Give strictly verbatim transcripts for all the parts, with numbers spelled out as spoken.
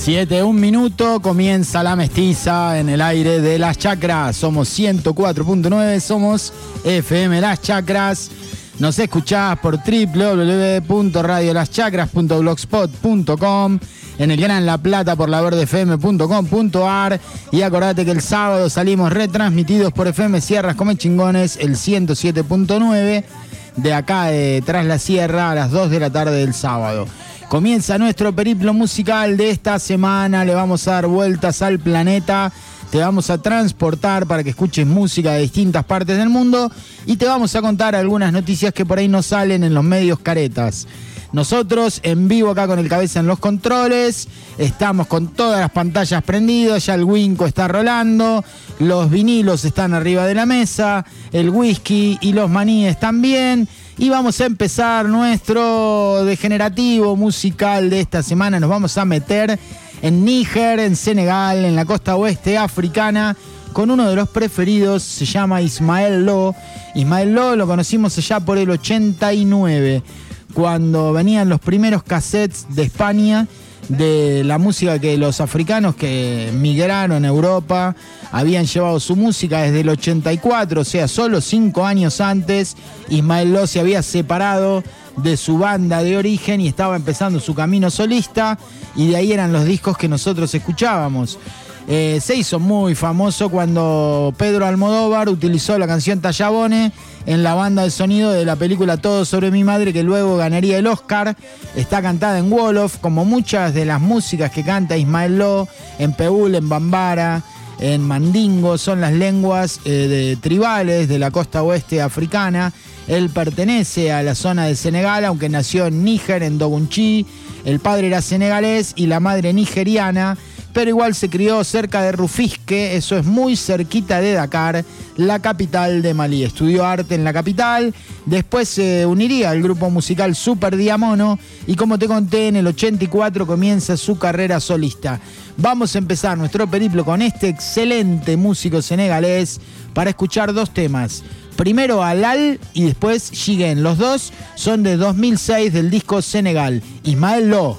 siete, un minuto, comienza La Mestiza en el aire de Las Chacras. Somos ciento cuatro punto nueve, somos F M Las Chacras. Nos escuchás por doble u doble u doble u punto radio las chacras punto blogspot punto com, en el Gran La Plata por la verde f m punto com punto a r, y acordate que el sábado salimos retransmitidos por F M Sierras Come Chingones, el ciento siete punto nueve, de acá de Tras la Sierra, a las dos de la tarde del sábado. Comienza nuestro periplo musical de esta semana, le vamos a dar vueltas al planeta, te vamos a transportar para que escuches música de distintas partes del mundo y te vamos a contar algunas noticias que por ahí no salen en los medios caretas. Nosotros en vivo acá con el Cabeza en los controles, estamos con todas las pantallas prendidas, ya el Winco está rolando, los vinilos están arriba de la mesa, el whisky y los maníes también. Y vamos a empezar nuestro degenerativo musical de esta semana. Nos vamos a meter en Níger, en Senegal, en la costa oeste africana, con uno de los preferidos, se llama Ismael Lo. Ismael Lo lo conocimos allá por el ochenta y nueve, cuando venían los primeros cassettes de España, de la música que los africanos que migraron a Europa habían llevado su música desde el ochenta y cuatro, o sea, solo cinco años antes. Ismael Lo se había separado de su banda de origen y estaba empezando su camino solista, y de ahí eran los discos que nosotros escuchábamos. Eh, se hizo muy famoso cuando Pedro Almodóvar utilizó la canción Tallabone en la banda de sonido de la película Todo sobre mi madre, que luego ganaría el Oscar. Está cantada en Wolof, como muchas de las músicas que canta Ismael Lo, en Peul, en Bambara, en Mandingo, son las lenguas eh, de, tribales de la costa oeste africana. Él pertenece a la zona de Senegal, aunque nació en Níger, en Dogunchi. El padre era senegalés y la madre nigeriana, pero igual se crió cerca de Rufisque, eso es muy cerquita de Dakar, la capital de Malí. Estudió arte en la capital, después se uniría al grupo musical Super Diamono y, como te conté, en el ochenta y cuatro comienza su carrera solista. Vamos a empezar nuestro periplo con este excelente músico senegalés para escuchar dos temas. Primero Alal y después Shigen. Los dos son de dos mil seis del disco Senegal. Ismael Lo.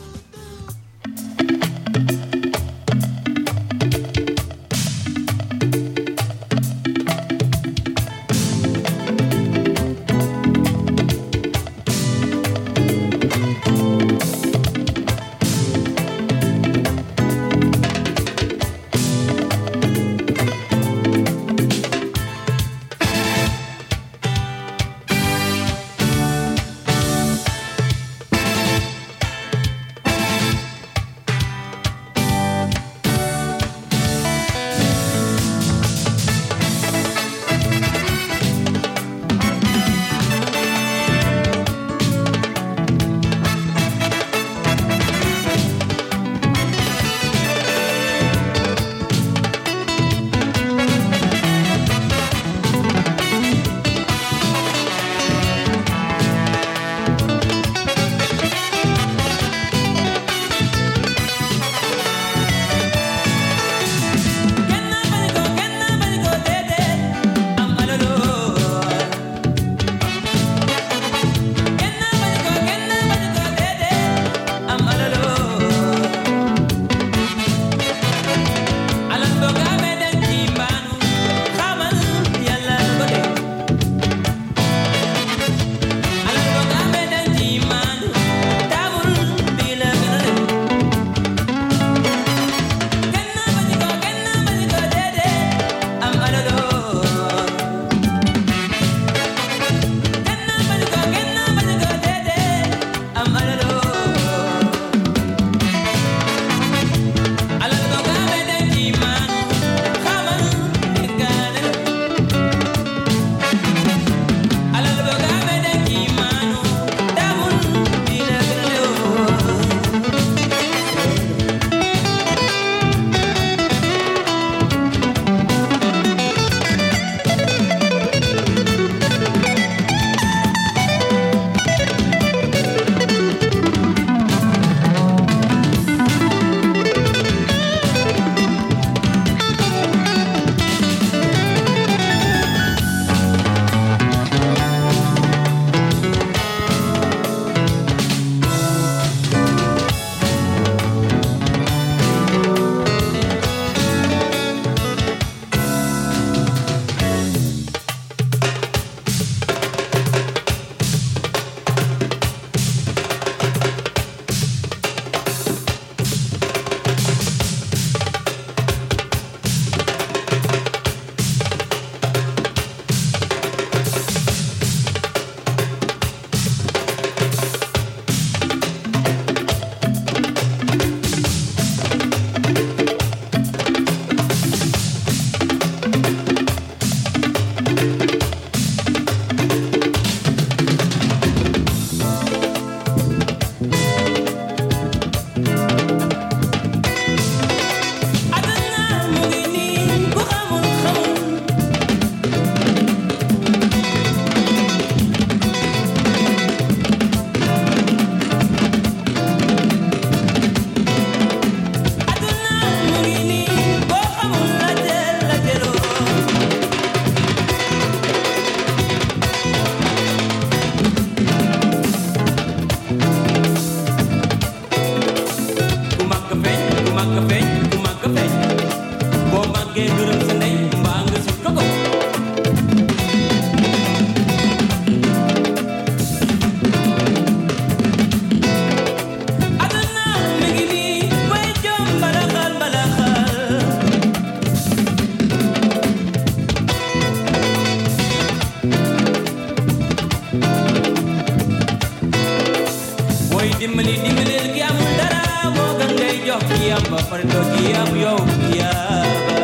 Yamba fardo yam yo yaba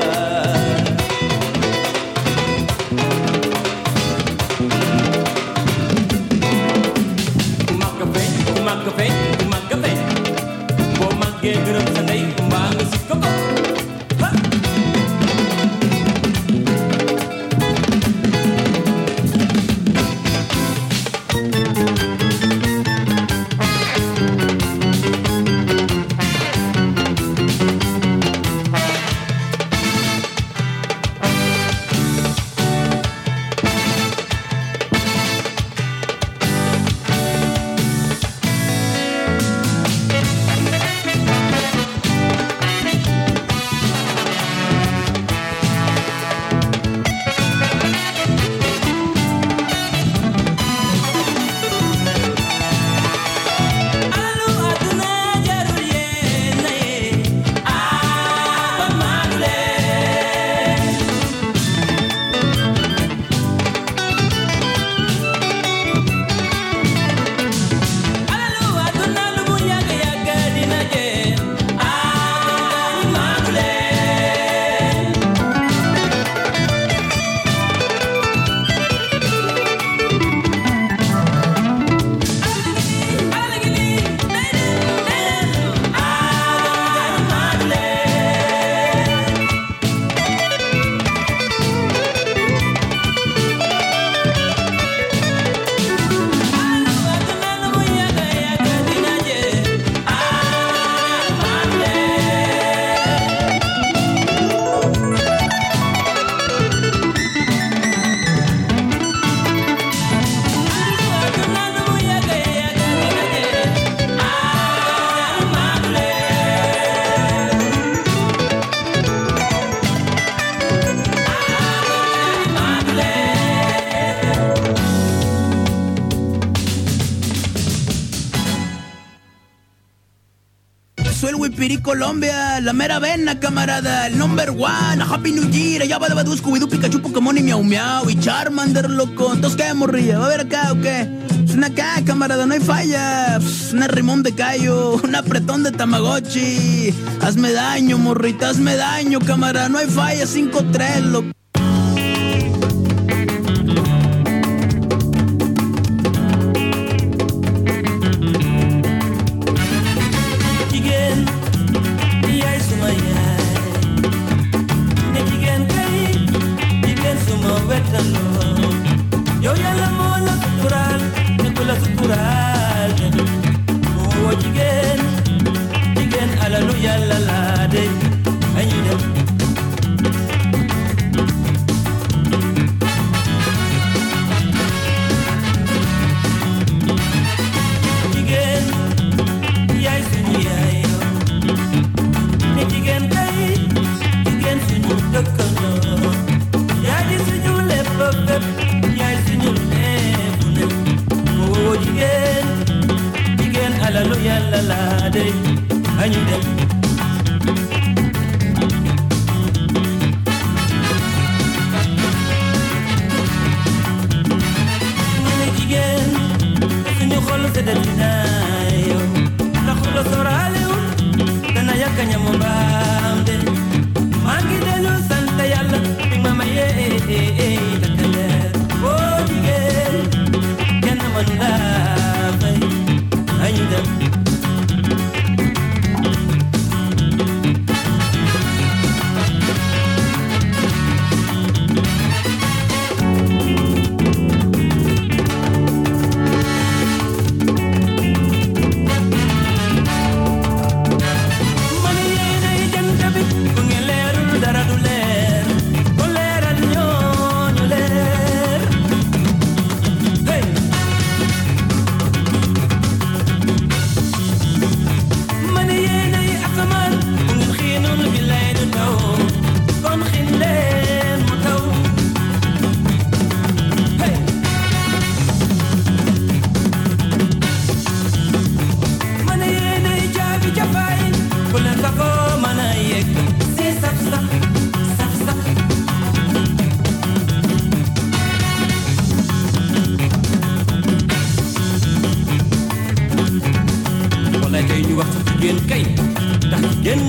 Kumakafe kumakafe kumakafe Bo magge gërëm sa ndey mbaa nga si ko Colombia, la mera vena, camarada, el number one, Happy New Year, allá va de Badu, Scooby-Doo, Pikachu, Pokémon y Miau Miau y Charmander, loco. Entonces, ¿qué, morrilla? ¿Va a ver acá o qué? Es una acá, camarada, no hay falla. Pss, una rimón de callo, un apretón de Tamagotchi. Hazme daño, morrita, hazme daño, camarada, no hay falla, cinco tres, loco. Yo ya la mola cultural, me la cultural. Oh, again, again, hallelujah, la la de, I need them. Again, yeah, it's in here. Again, again, again, the color. Yeah, this is your left. Oh, again, again, hallelujah, la la day, I need them. Again, in your hall of the deny, la holo soraleo, the Nayaka Yamobamde, Mangi de los Santa Yala, Mama, eh, oh, again, can I love? I need them.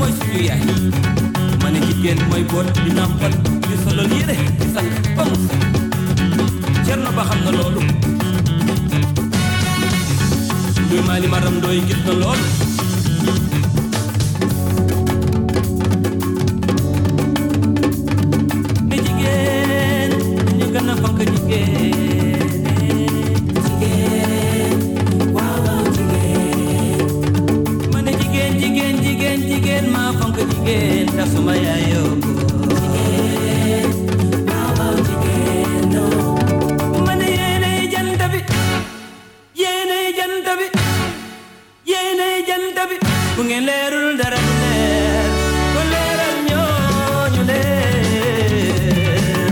mooy suñu yaay ma ne jigéen mooy boot di nàmpal di solal yére di sang ba mu set Cerno ba xam na loolu nduy maali maram dooy gis na loolu ne jigéen ñu gën a fonk jigéen jigéen waaw waaw jigéen ma ne jigéen jigéen jigéen jigéen maa fonk jigéen ta suma yaayoo jigéen waaw waaw jigéen ma ne yéenay jant bi yéenay jant bi yéenay jant bi bu ngeen leerul dara du leer ko leeral ñooñu leer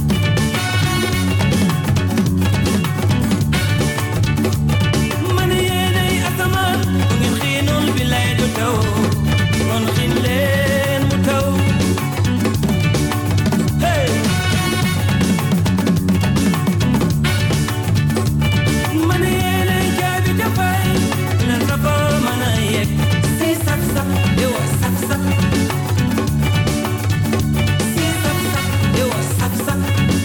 ma ne yéenay asamaan bu ngeen xiinul bi lay du taw kon xiin leen mu taw hey ma ne yéenay jaabi jafaay leen safo mën a yegg si saf saf yow saf saf si saf saf yow saf saf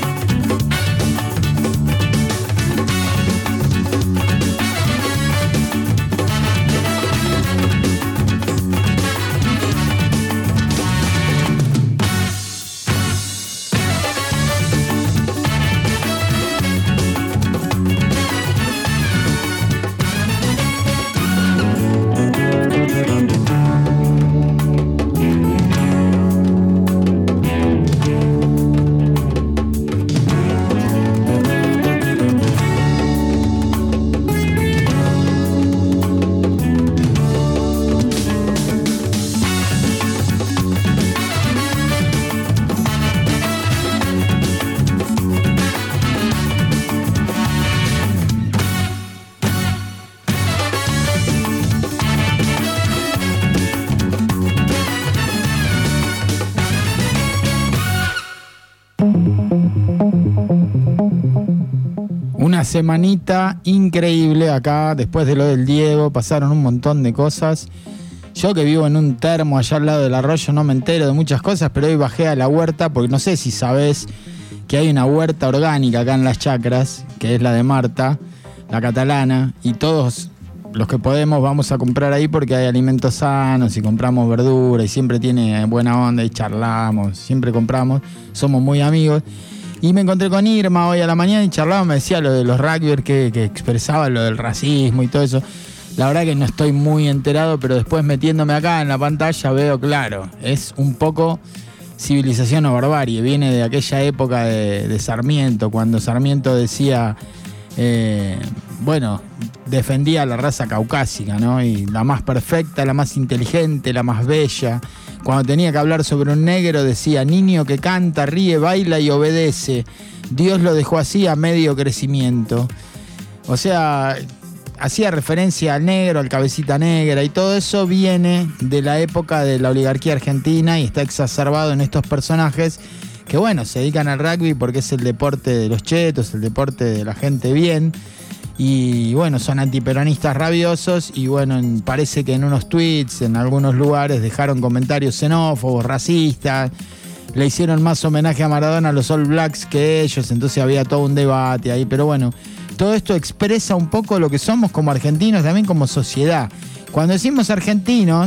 Una semanita increíble acá, después de lo del Diego, pasaron un montón de cosas. Yo que vivo en un termo allá al lado del arroyo no me entero de muchas cosas, pero hoy bajé a la huerta porque no sé si sabés que hay una huerta orgánica acá en Las Chacras, que es la de Marta, la catalana, y todos los que podemos vamos a comprar ahí porque hay alimentos sanos y compramos verdura y siempre tiene buena onda y charlamos, siempre compramos, somos muy amigos. Y me encontré con Irma hoy a la mañana y charlaba, me decía lo de los rugbyers que, que expresaba lo del racismo y todo eso. La verdad que no estoy muy enterado, pero después metiéndome acá en la pantalla veo claro, es un poco civilización o barbarie, viene de aquella época de, de Sarmiento, cuando Sarmiento decía, eh, bueno, defendía a la raza caucásica, ¿no? Y la más perfecta, la más inteligente, la más bella. Cuando tenía que hablar sobre un negro decía, niño que canta, ríe, baila y obedece. Dios lo dejó así a medio crecimiento. O sea, hacía referencia al negro, al cabecita negra, y todo eso viene de la época de la oligarquía argentina y está exacerbado en estos personajes que, bueno, se dedican al rugby porque es el deporte de los chetos, el deporte de la gente bien. Y bueno, son antiperonistas rabiosos y bueno, parece que en unos tweets, en algunos lugares dejaron comentarios xenófobos, racistas, le hicieron más homenaje a Maradona a los All Blacks que ellos, entonces había todo un debate ahí, pero bueno, todo esto expresa un poco lo que somos como argentinos, también como sociedad. Cuando decimos argentinos,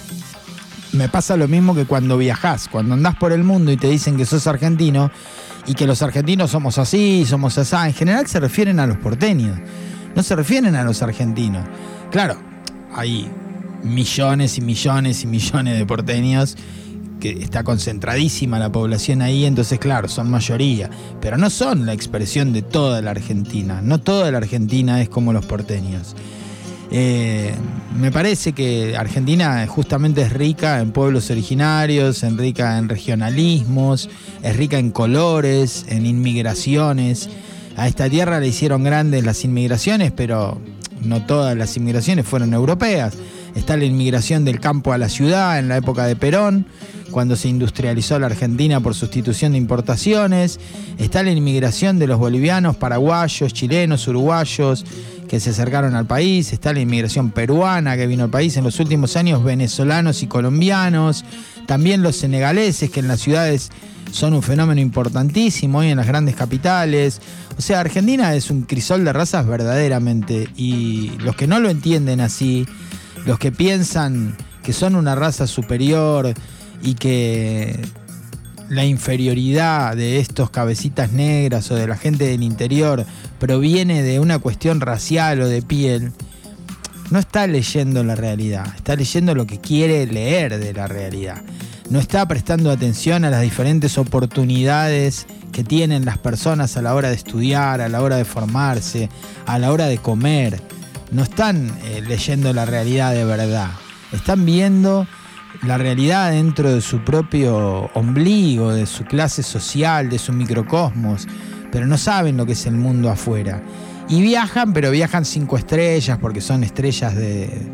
me pasa lo mismo que cuando viajás, cuando andás por el mundo y te dicen que sos argentino, y que los argentinos somos así, somos así. En general se refieren a los porteños, no se refieren a los argentinos. Claro, hay millones y millones y millones de porteños, que está concentradísima la población ahí, entonces claro, son mayoría, pero no son la expresión de toda la Argentina, no toda la Argentina es como los porteños. Eh, me parece que Argentina justamente es rica en pueblos originarios, es rica en regionalismos, es rica en colores, en inmigraciones. A esta tierra le hicieron grandes las inmigraciones, pero no todas las inmigraciones fueron europeas. Está la inmigración del campo a la ciudad en la época de Perón, cuando se industrializó la Argentina por sustitución de importaciones. Está la inmigración de los bolivianos, paraguayos, chilenos, uruguayos, que se acercaron al país, está la inmigración peruana que vino al país en los últimos años, venezolanos y colombianos, también los senegaleses que en las ciudades son un fenómeno importantísimo hoy en las grandes capitales. O sea, Argentina es un crisol de razas verdaderamente, y los que no lo entienden así, los que piensan que son una raza superior y que la inferioridad de estos cabecitas negras o de la gente del interior proviene de una cuestión racial o de piel, no está leyendo la realidad, está leyendo lo que quiere leer de la realidad. No está prestando atención a las diferentes oportunidades que tienen las personas a la hora de estudiar, a la hora de formarse, a la hora de comer. No están eh, leyendo la realidad de verdad. Están viendo la realidad dentro de su propio ombligo, de su clase social, de su microcosmos, pero no saben lo que es el mundo afuera. Y viajan, pero viajan cinco estrellas porque son estrellas de,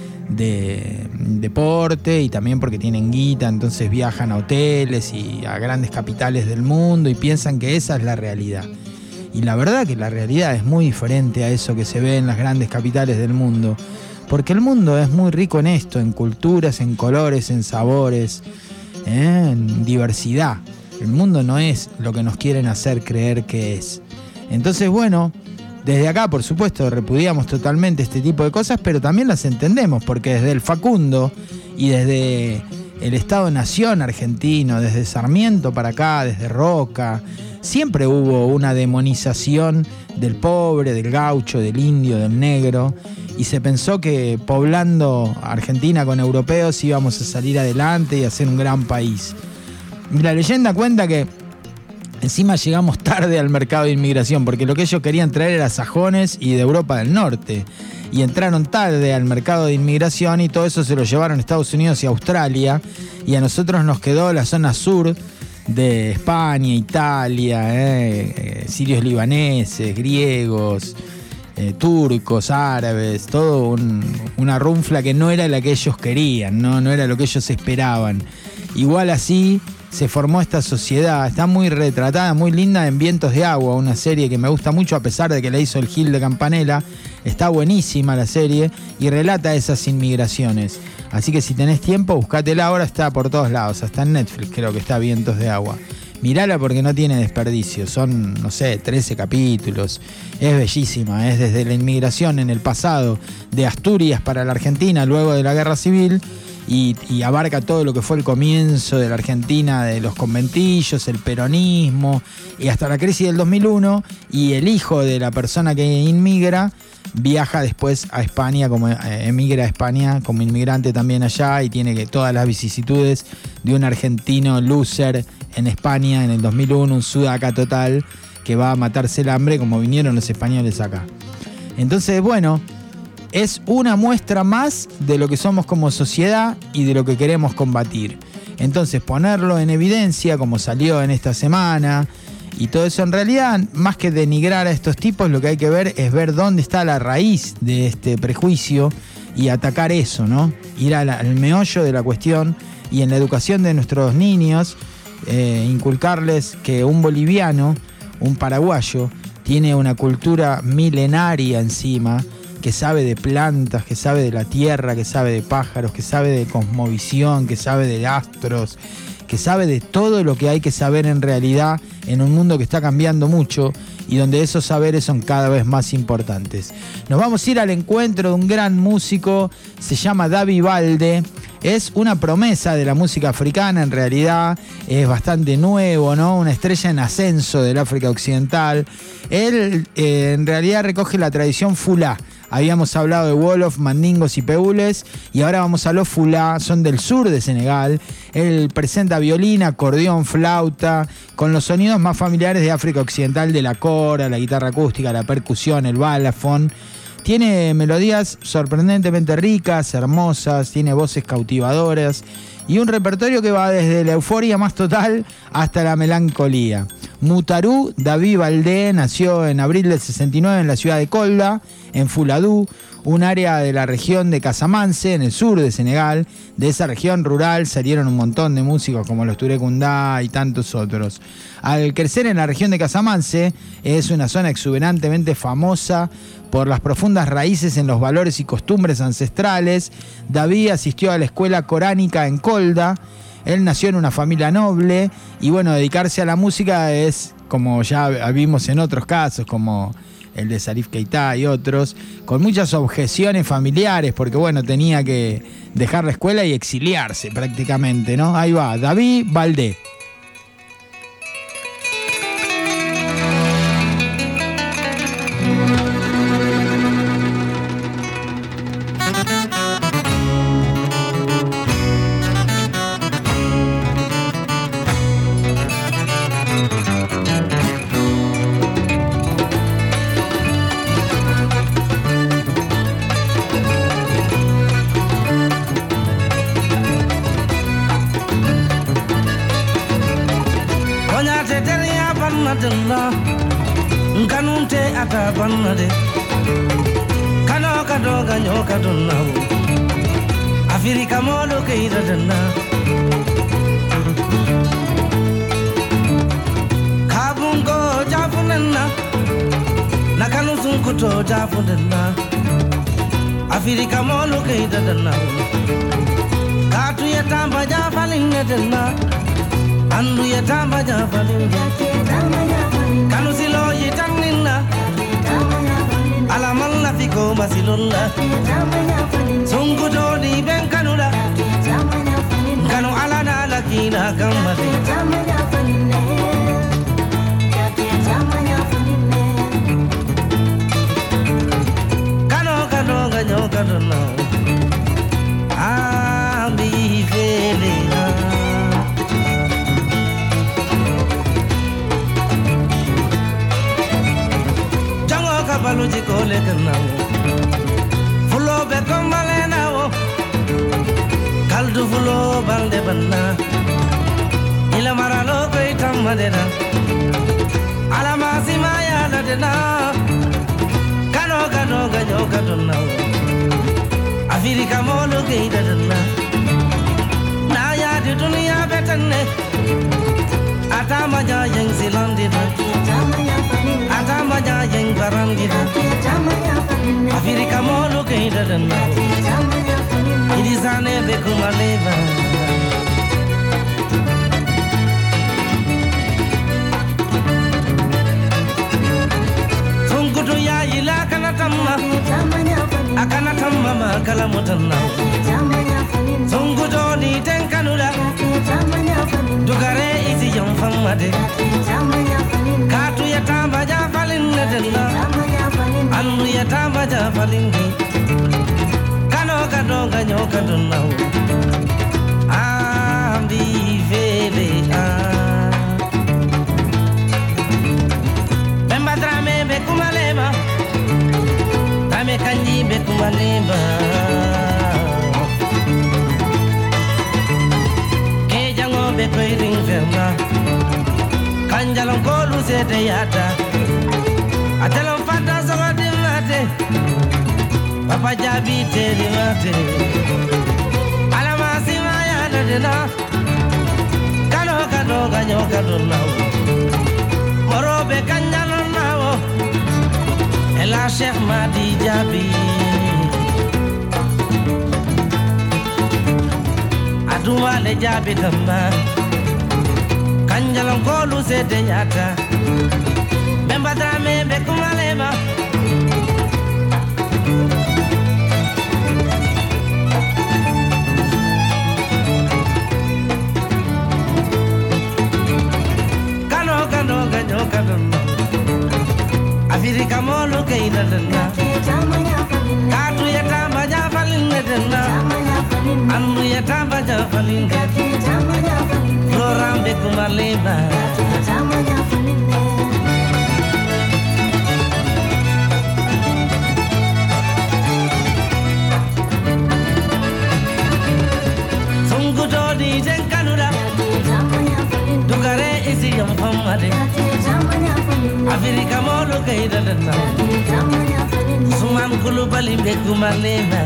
de deporte y también porque tienen guita, entonces viajan a hoteles y a grandes capitales del mundo y piensan que esa es la realidad. Y la verdad que la realidad es muy diferente a eso que se ve en las grandes capitales del mundo. Porque el mundo es muy rico en esto, en culturas, en colores, en sabores, ¿eh? En diversidad. El mundo no es lo que nos quieren hacer creer que es. Entonces, bueno, desde acá, por supuesto, repudiamos totalmente este tipo de cosas, pero también las entendemos, porque desde el Facundo y desde el Estado-Nación argentino, desde Sarmiento para acá, desde Roca, siempre hubo una demonización del pobre, del gaucho, del indio, del negro, y se pensó que poblando Argentina con europeos íbamos a salir adelante y a ser un gran país. La leyenda cuenta que encima llegamos tarde al mercado de inmigración, porque lo que ellos querían traer era sajones y de Europa del Norte, y entraron tarde al mercado de inmigración y todo eso se lo llevaron a Estados Unidos y Australia, y a nosotros nos quedó la zona sur de España, Italia, eh, eh, sirios libaneses, griegos, Eh, turcos, árabes, todo un, una runfla que no era la que ellos querían, ¿no? no era lo que ellos esperaban. Igual así se formó esta sociedad, está muy retratada, muy linda en Vientos de Agua, una serie que me gusta mucho a pesar de que la hizo el Gil de Campanella. Está buenísima la serie y relata esas inmigraciones. Así que si tenés tiempo, buscátela, ahora está por todos lados, hasta en Netflix creo que está Vientos de Agua. Mirala porque no tiene desperdicio, son, no sé, trece capítulos, es bellísima, es desde la inmigración en el pasado de Asturias para la Argentina luego de la Guerra Civil y, y abarca todo lo que fue el comienzo de la Argentina, de los conventillos, el peronismo y hasta la crisis del dos mil uno, y el hijo de la persona que inmigra viaja después a España, como eh, emigra a España como inmigrante también allá y tiene que todas las vicisitudes de un argentino loser en España en el dos mil uno, un sudaca total que va a matarse el hambre como vinieron los españoles acá. Entonces, bueno, es una muestra más de lo que somos como sociedad y de lo que queremos combatir. Entonces, ponerlo en evidencia como salió en esta semana y todo eso, en realidad, más que denigrar a estos tipos, lo que hay que ver es ver dónde está la raíz de este prejuicio y atacar eso, ¿no? Ir al, al meollo de la cuestión y en la educación de nuestros niños, Eh, inculcarles que un boliviano, un paraguayo, tiene una cultura milenaria encima, que sabe de plantas, que sabe de la tierra, que sabe de pájaros, que sabe de cosmovisión, que sabe de astros, que sabe de todo lo que hay que saber en realidad en un mundo que está cambiando mucho y donde esos saberes son cada vez más importantes. Nos vamos a ir al encuentro de un gran músico, se llama Davi Valde. Es una promesa de la música africana, en realidad es bastante nuevo, ¿no? Una estrella en ascenso del África Occidental. Él eh, en realidad recoge la tradición fulá. Habíamos hablado de Wolof, mandingos y peules y ahora vamos a los fulá, son del sur de Senegal. Él presenta violín, acordeón, flauta, con los sonidos más familiares de África Occidental, de la cora, la guitarra acústica, la percusión, el balafón. Tiene melodías sorprendentemente ricas, hermosas, tiene voces cautivadoras y un repertorio que va desde la euforia más total hasta la melancolía. Mutarú David Baldé nació en abril del sesenta y nueve en la ciudad de Kolda, en Fuladú, un área de la región de Casamance, en el sur de Senegal. De esa región rural salieron un montón de músicos como los Touré Kunda y tantos otros. Al crecer en la región de Casamance, es una zona exuberantemente famosa por las profundas raíces en los valores y costumbres ancestrales. David asistió a la escuela coránica en Kolda. Él nació en una familia noble y bueno, dedicarse a la música es, como ya vimos en otros casos, como el de Salif Keita y otros, con muchas objeciones familiares, porque bueno, tenía que dejar la escuela y exiliarse prácticamente, ¿no? Ahí va, David Baldé. Kanunte ata banade kano kado ganyo kaduna Afrika molo keida dana kabungo jafunna nakanu sunkuto jafunna Afrika molo keida dana katu yatamba jafalinne dana andu yatamba jafalinne kanu silo yitanina alamanna fiko masilunna sungu jodi ben kanula kanu alana lakina kamade kanu kanu ganyo kaduna ambi felina baluji kole kana fulo be komale na wo kaldu fulo balde banna ila maralo ko itamadena ala masima ya dadena kano kano ganyo kaduna Afrika molo ke dadena na ya de dunia betanne atama ja yang silandina atama ja yang barangina Afrika molo ke dadana idizane be kumaleva sungudu ya ila kana tamma akana tamma ma kala mutanna sungudu ni tenkanula dugare isi yom famade katu ya tamba ja falin nadella anu ya tamba ja falin kano kano ganyo kaduna ambi vele bemba drame be kumalema tame kanji be kumalema ke jango be koiring ferma kanjalon kolu sete yata atelon fata sogati mate papa jabi teri mate alama sima ya nadena kano kano ganyo kaduna morobe kanjalon nawo ela Cheikh Madi Jabi aduma le jabi tamba kanjalan kolu sete yata bemba drame be kumalema kano kano ganyo kaduna Afrika molo ke idadana katu yatamba jafalin nedana andu yatamba jafalin Florambe kumaleba sungu jodi jenkanura dugare isi yom famade Afrika molo kaida dana Suman kulu bali beku malema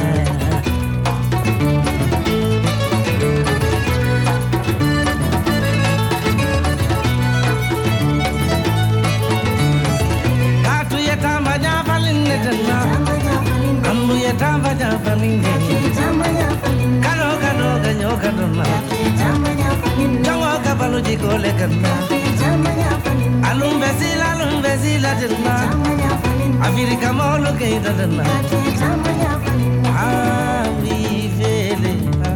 Katu ya tamba jafalin dana Ambu ya tamba jafalin Kano kano ganyo kadana Jango kapalu jikole kadana Alum besila alum besila dana Afrika molo kaida dana Ah we vele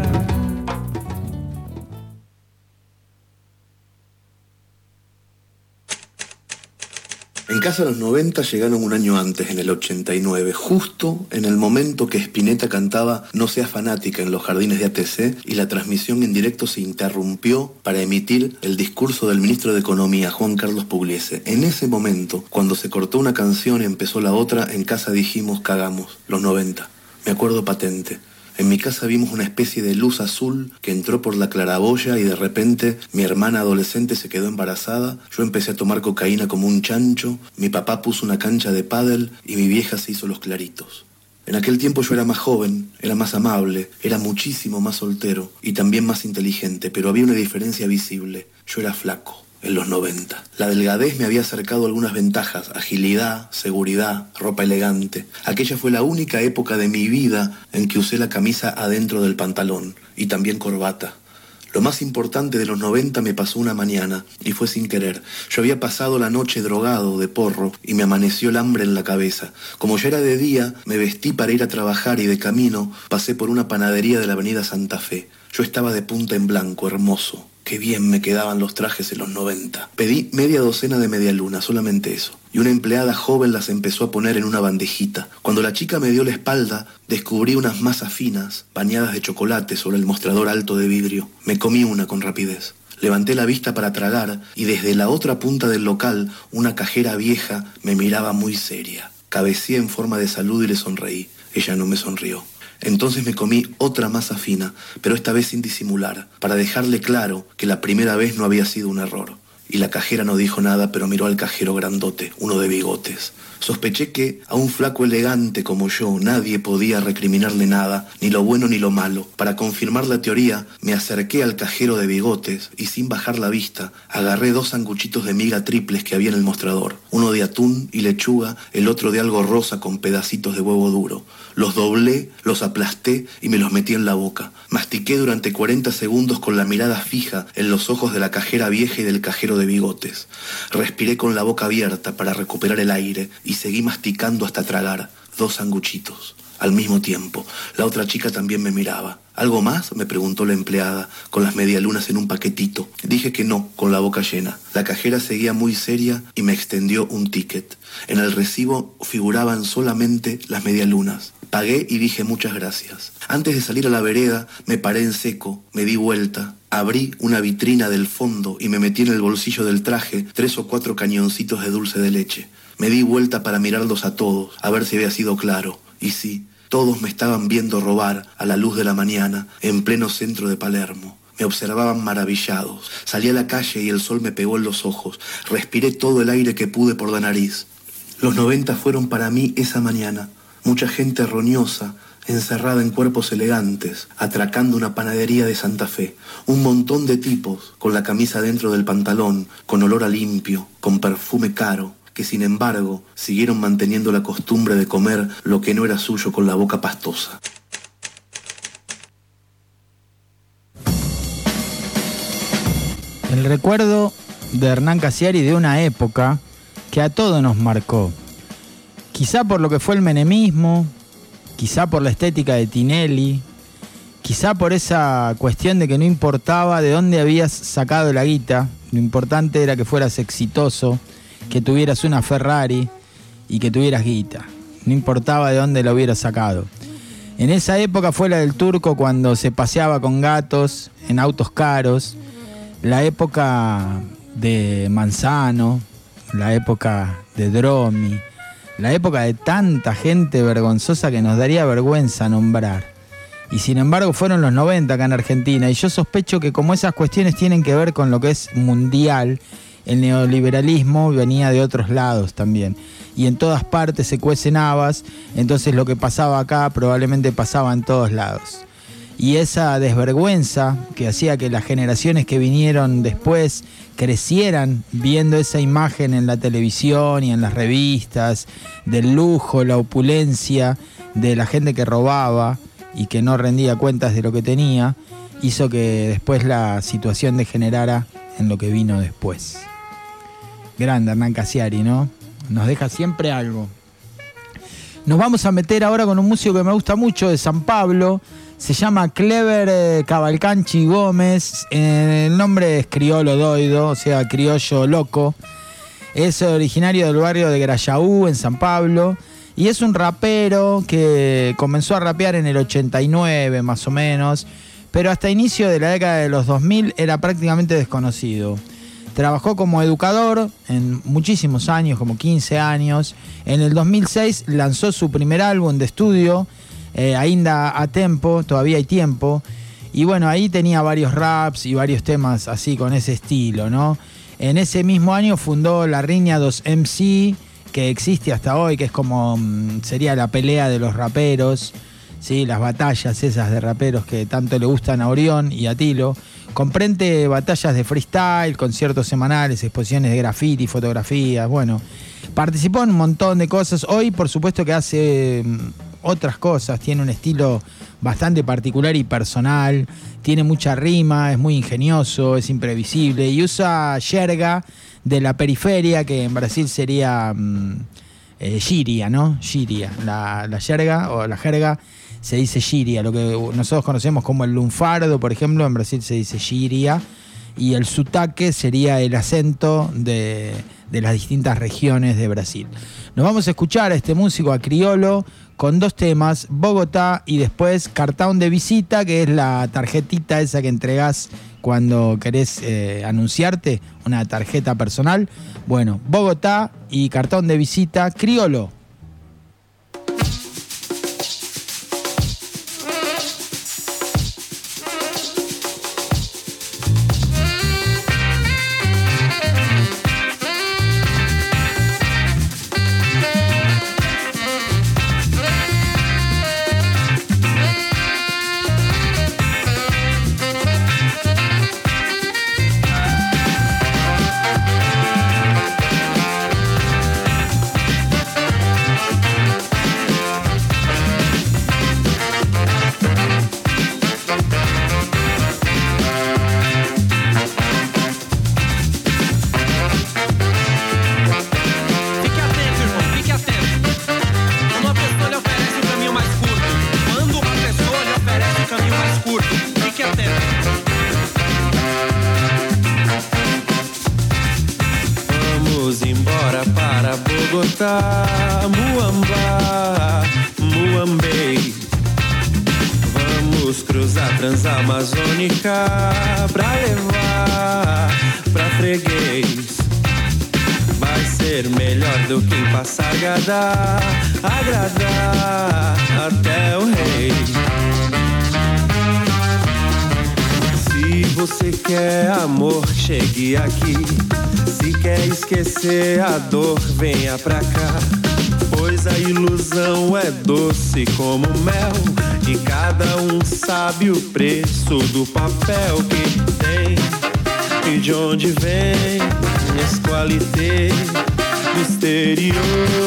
En casa de los noventa llegaron un año antes, en el ochenta y nueve, justo en el momento que Spinetta cantaba No seas fanática en los jardines de A T C y la transmisión en directo se interrumpió para emitir el discurso del ministro de Economía, Juan Carlos Pugliese. En ese momento, cuando se cortó una canción y empezó la otra, en casa dijimos cagamos, los noventa. Me acuerdo patente. En mi casa vimos una especie de luz azul que entró por la claraboya y de repente mi hermana adolescente se quedó embarazada, yo empecé a tomar cocaína como un chancho, mi papá puso una cancha de pádel y mi vieja se hizo los claritos. En aquel tiempo yo era más joven, era más amable, era muchísimo más soltero y también más inteligente, pero había una diferencia visible, yo era flaco. En los noventa. La delgadez me había acercado algunas ventajas, agilidad, seguridad, ropa elegante. Aquella fue la única época de mi vida en que usé la camisa adentro del pantalón y también corbata. Lo más importante de los noventa me pasó una mañana y fue sin querer. Yo había pasado la noche drogado de porro y me amaneció el hambre en la cabeza. Como ya era de día, me vestí para ir a trabajar y de camino pasé por una panadería de la avenida Santa Fe. Yo estaba de punta en blanco, hermoso. Qué bien me quedaban los trajes en los noventa. Pedí media docena de medialunas, solamente eso. Y una empleada joven las empezó a poner en una bandejita. Cuando la chica me dio la espalda, descubrí unas masas finas, bañadas de chocolate sobre el mostrador alto de vidrio. Me comí una con rapidez. Levanté la vista para tragar y desde la otra punta del local, una cajera vieja me miraba muy seria. Cabeceé en forma de saludo y le sonreí. Ella no me sonrió. Entonces me comí otra masa fina, pero esta vez sin disimular, para dejarle claro que la primera vez no había sido un error. Y la cajera no dijo nada, pero miró al cajero grandote, uno de bigotes. Sospeché que a un flaco elegante como yo nadie podía recriminarle nada, ni lo bueno ni lo malo. Para confirmar la teoría, me acerqué al cajero de bigotes y sin bajar la vista, agarré dos sanguchitos de miga triples que había en el mostrador. Uno de atún y lechuga, el otro de algo rosa con pedacitos de huevo duro. Los doblé, los aplasté y me los metí en la boca. Mastiqué durante cuarenta segundos con la mirada fija en los ojos de la cajera vieja y del cajero de bigotes. Respiré con la boca abierta para recuperar el aire y seguí masticando hasta tragar dos sanguchitos. Al mismo tiempo, la otra chica también me miraba. ¿Algo más?, me preguntó la empleada, con las medialunas en un paquetito. Dije que no, con la boca llena. La cajera seguía muy seria y me extendió un ticket. En el recibo figuraban solamente las medialunas. Pagué y dije muchas gracias. Antes de salir a la vereda, me paré en seco, me di vuelta, abrí una vitrina del fondo y me metí en el bolsillo del traje tres o cuatro cañoncitos de dulce de leche. Me di vuelta para mirarlos a todos, a ver si había sido claro. Y sí, todos me estaban viendo robar a la luz de la mañana, en pleno centro de Palermo. Me observaban maravillados. Salí a la calle y el sol me pegó en los ojos. Respiré todo el aire que pude por la nariz. Los noventa fueron para mí esa mañana. Mucha gente roñosa, encerrada en cuerpos elegantes, atracando una panadería de Santa Fe. Un montón de tipos, con la camisa dentro del pantalón, con olor a limpio, con perfume caro, que sin embargo siguieron manteniendo la costumbre de comer lo que no era suyo con la boca pastosa. El recuerdo de Hernán Casiari de una época que a todos nos marcó. Quizá por lo que fue el menemismo, quizá por la estética de Tinelli, quizá por esa cuestión de que no importaba de dónde habías sacado la guita, lo importante era que fueras exitoso, que tuvieras una Ferrari y que tuvieras guita. No importaba de dónde la hubieras sacado. En esa época fue la del Turco cuando se paseaba con gatos en autos caros, la época de Manzano, la época de Dromi, la época de tanta gente vergonzosa que nos daría vergüenza nombrar. Y sin embargo fueron los noventa acá en Argentina, y yo sospecho que como esas cuestiones tienen que ver con lo que es mundial el neoliberalismo venía de otros lados también. Y en todas partes se cuecen habas, entonces lo que pasaba acá probablemente pasaba en todos lados. Y esa desvergüenza que hacía que las generaciones que vinieron después crecieran viendo esa imagen en la televisión y en las revistas, del lujo, la opulencia, de la gente que robaba y que no rendía cuentas de lo que tenía, hizo que después la situación degenerara en lo que vino después. Grande Hernán Casiari, ¿no? Nos deja siempre algo. Nos vamos a meter ahora con un músico que me gusta mucho, de San Pablo. Se llama Clever eh, Cavalcanchi Gómez. Eh, el nombre es criollo doido, o sea, criollo loco. Es originario del barrio de Grayaú, en San Pablo. Y es un rapero que comenzó a rapear en el ochenta y nueve, más o menos. Pero hasta inicio de la década de los dos mil era prácticamente desconocido. Trabajó como educador en muchísimos años, como quince años. En el dos mil seis lanzó su primer álbum de estudio, eh, Ainda a Tempo, todavía hay tiempo. Y bueno, ahí tenía varios raps y varios temas así con ese estilo, ¿no? En ese mismo año fundó la Riña dos M C, que existe hasta hoy, que es como, sería la pelea de los raperos, ¿sí? Las batallas esas de raperos que tanto le gustan a Orión y a Tilo. Comprende batallas de freestyle, conciertos semanales, exposiciones de graffiti, fotografías, bueno. Participó en un montón de cosas. Hoy, por supuesto, que hace otras cosas. Tiene un estilo bastante particular y personal. Tiene mucha rima, es muy ingenioso, es imprevisible. Y usa jerga de la periferia, que en Brasil sería eh, giria, ¿no? Giria. La, la jerga o la jerga se dice giria, lo que nosotros conocemos como el lunfardo, por ejemplo, en Brasil se dice giria, y el sotaque sería el acento de, de las distintas regiones de Brasil. Nos vamos a escuchar a este músico, a Criollo, con dos temas, Bogotá y después Cartón de Visita, que es la tarjetita esa que entregás cuando querés eh, anunciarte, una tarjeta personal. Bueno, Bogotá y Cartón de Visita, Criollo. Muamba, Muambei. Vamos cruzar Transamazônica pra levar pra freguês. Vai ser melhor do que em Passargada, agradar até o rei. Se você quer amor, chegue aqui. Se quer esquecer a dor, venha pra cá. Pois a ilusão é doce como mel, e cada um sabe o preço do papel que tem e de onde vem esse qualité do exterior.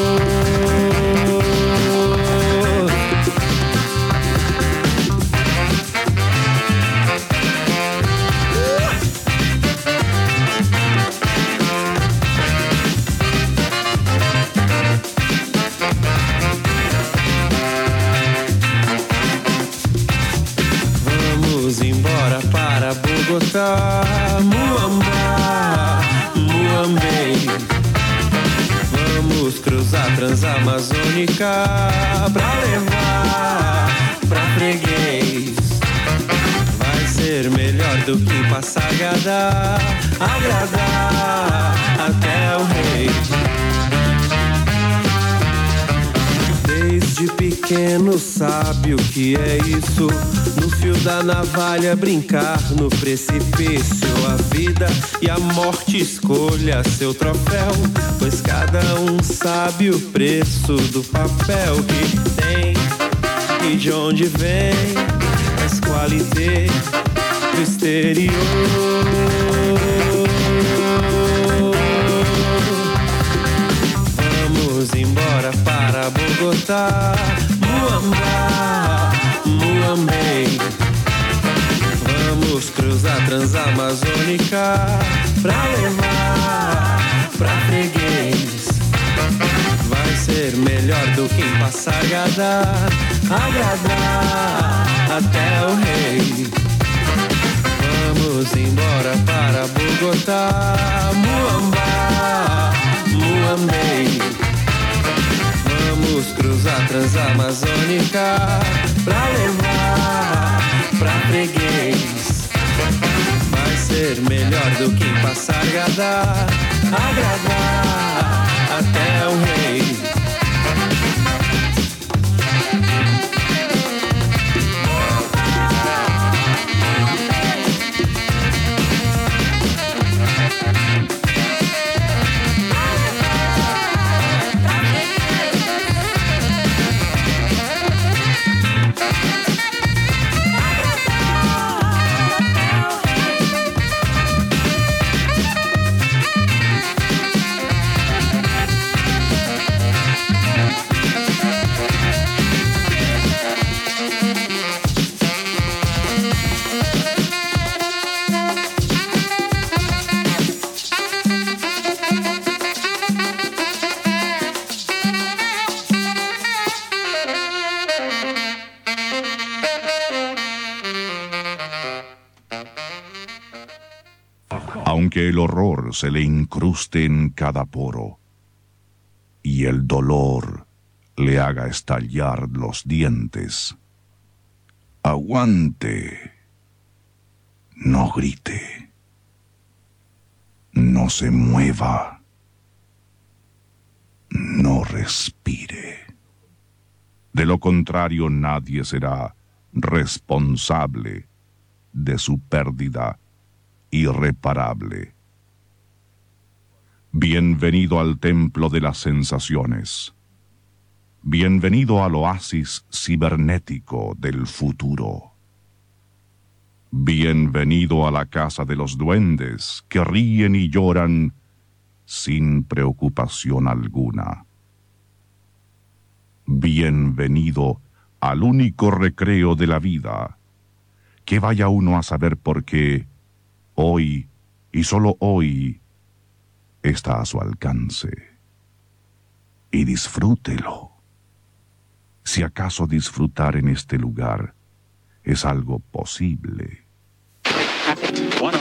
Bogotá, Muamba, Muambei. Vamos cruzar Transamazônica pra levar pra freguês. Vai ser melhor do que Passargada, agradar até o rei. Desde pequeno sabe o que é isso. No fio da navalha brincar no precipício. A vida vida e a morte escolha seu troféu, pois cada um sabe o preço do papel que tem e de onde vem as qualidades do exterior. Vamos embora para Bogotá, Muamba, Muambei. Vamos cruzar Transamazônica pra levar pra freguês. Vai ser melhor do que em Passargada, agradar até o rei. Vamos embora para Bogotá, Muamba, Muambei. Vamos cruzar Transamazônica pra levar pra freguês. Vai ser melhor do que em Passargada, agradar até o rei. Aunque el horror se le incruste en cada poro y el dolor le haga estallar los dientes, aguante, no grite, no se mueva, no respire. De lo contrario, nadie será responsable de su pérdida irreparable. Bienvenido al templo de las sensaciones. Bienvenido al oasis cibernético del futuro. Bienvenido a la casa de los duendes que ríen y lloran sin preocupación alguna. Bienvenido al único recreo de la vida, que vaya uno a saber por qué hoy, y solo hoy, está a su alcance. Y disfrútelo. Si acaso disfrutar en este lugar es algo posible. Bueno.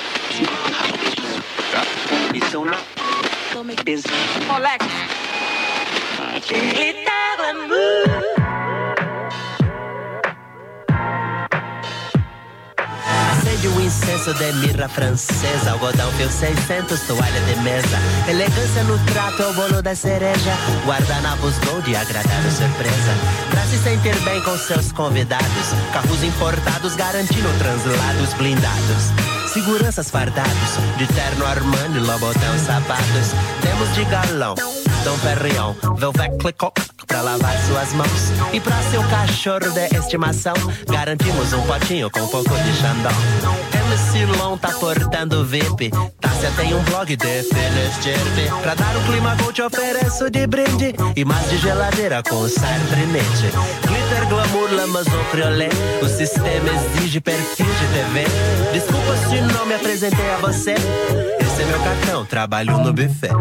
Acende o incenso de mirra francesa, algodão fio seiscentos, toalha de mesa, elegância no trato, o bolo da cereja, guardanapos gold e agradável surpresa, pra se sentir bem com seus convidados, carros importados garantindo translados blindados, seguranças fardados, de terno Armani, Lobotão sapatos, temos de galão, Dom Perignon, Velvet Clicquot, pra lavar suas mãos. E pra seu cachorro de estimação, garantimos um potinho com um pouco de Chandon. M C Long tá portando V I P, Tássia tem um blog de Finistirpe. Pra dar um clima gold te ofereço de brinde, e mais de geladeira com sardinete. Glitter, glamour, lamazon, criolé, o sistema exige perfil de T V. Desculpa se não me apresentei a você, esse é meu cartão, trabalho no buffet.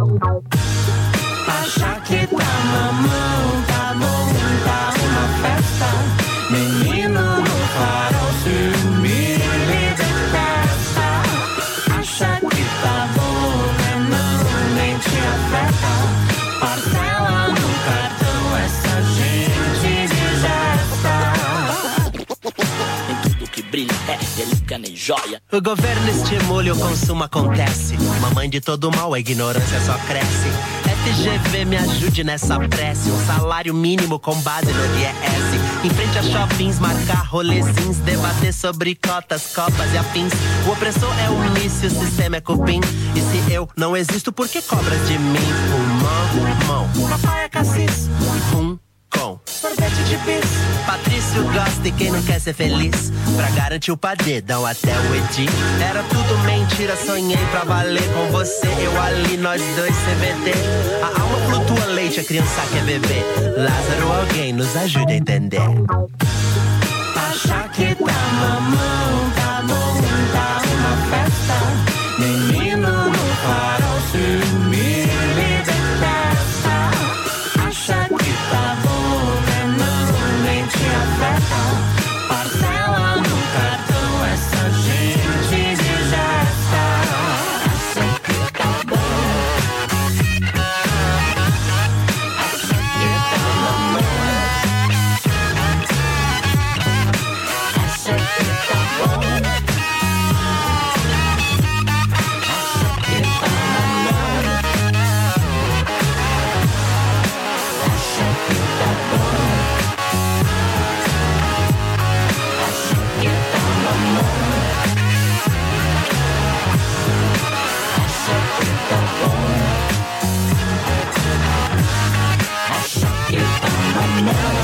Acha que tá mamão, tá bom, tá uma festa. Menino no farol, ciúme detesta. Acha que tá bom, não, nem te afeta. Parcela no cartão, essa gente digesta. Em tudo que brilha é relíquia nem joia. O governo estimula e o consumo acontece. Mamãe de todo mal, a ignorância só cresce. F C G V me ajude nessa prece. Um salário mínimo com base no I S. Em frente a shoppings, marcar rolezins, debater sobre cotas, copas e afins. O opressor é o mício, o sistema é cupim. E se eu não existo, por que cobras de mim? Pulmão, mão, papai é cassis. Um com sorvete de bis. Patrício gosta e quem não quer ser feliz. Pra garantir o padedão até o Edi. Era tudo mentira, sonhei pra valer com você. Eu ali, nós dois, C B D. A alma flutua leite, a criança quer beber. Lázaro, alguém nos ajude a entender. Acha que tá mamão, tá bom, tá uma festa. Menino no farol, se me detesta. Acha que tá bom, né? Não, nem te afeta. Parcela no cartão, essa gente digesta. Acha que tá bom. Acha que tá mamão. Acha que tá bom. Acha que tá mamão. Acha que tá bom. Acha que tá mamão. Acha que tá bom. Acha que tá mamão.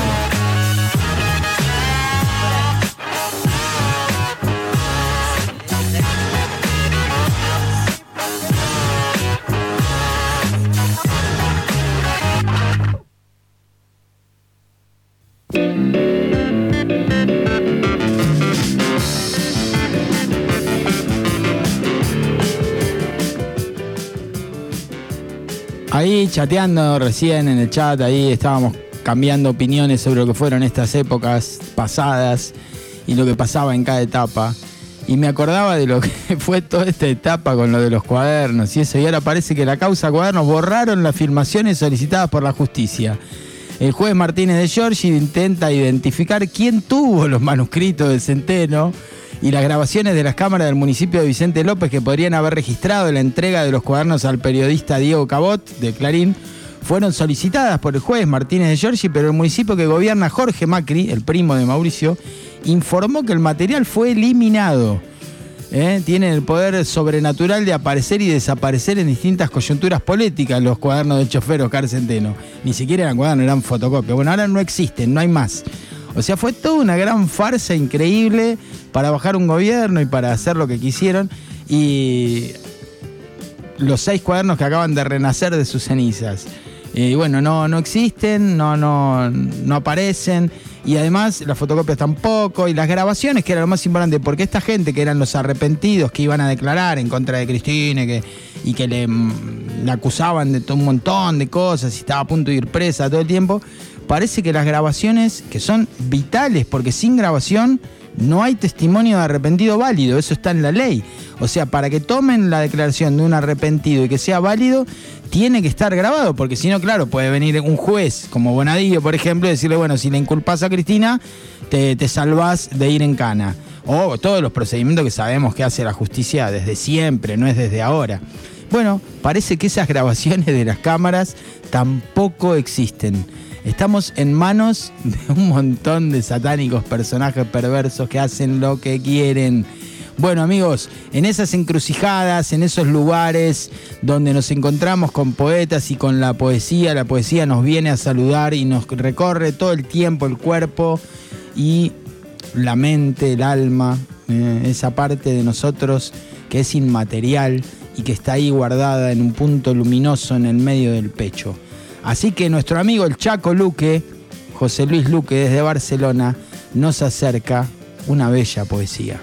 Ahí chateando recién en el chat, ahí estábamos cambiando opiniones sobre lo que fueron estas épocas pasadas y lo que pasaba en cada etapa. Y me acordaba de lo que fue toda esta etapa con lo de los cuadernos y eso. Y ahora parece que la causa cuadernos borraron las filmaciones solicitadas por la justicia. El juez Martínez de Giorgi intenta identificar quién tuvo los manuscritos de Centeno y las grabaciones de las cámaras del municipio de Vicente López que podrían haber registrado la entrega de los cuadernos al periodista Diego Cabot de Clarín fueron solicitadas por el juez Martínez de Giorgi, pero el municipio que gobierna Jorge Macri, el primo de Mauricio, informó que el material fue eliminado. ¿Eh? Tienen el poder sobrenatural de aparecer y desaparecer en distintas coyunturas políticas los cuadernos del chofer Oscar Centeno. Ni siquiera eran cuadernos, eran fotocopias. Bueno, ahora no existen, no hay más. O sea, fue toda una gran farsa increíble para bajar un gobierno y para hacer lo que quisieron. Y los seis cuadernos que acaban de renacer de sus cenizas. Y eh, bueno, no, no existen, no, no, no aparecen. Y además las fotocopias tampoco. Y las grabaciones, que era lo más importante. Porque esta gente que eran los arrepentidos que iban a declarar en contra de Cristina que, y que le, le acusaban de todo un montón de cosas y estaba a punto de ir presa todo el tiempo. Parece que las grabaciones, que son vitales, porque sin grabación no hay testimonio de arrepentido válido, eso está en la ley. O sea, para que tomen la declaración de un arrepentido y que sea válido, tiene que estar grabado, porque si no, claro, puede venir un juez como Bonadío, por ejemplo, y decirle, bueno, si le inculpas a Cristina, te, te salvás de ir en cana. O todos los procedimientos que sabemos que hace la justicia desde siempre, no es desde ahora. Bueno, parece que esas grabaciones de las cámaras tampoco existen. Estamos en manos de un montón de satánicos personajes perversos que hacen lo que quieren. Bueno, amigos, en esas encrucijadas, en esos lugares donde nos encontramos con poetas y con la poesía, la poesía nos viene a saludar y nos recorre todo el tiempo el cuerpo y la mente, el alma, eh, esa parte de nosotros que es inmaterial y que está ahí guardada en un punto luminoso en el medio del pecho. Así que nuestro amigo el Chaco Luque, José Luis Luque desde Barcelona, nos acerca una bella poesía.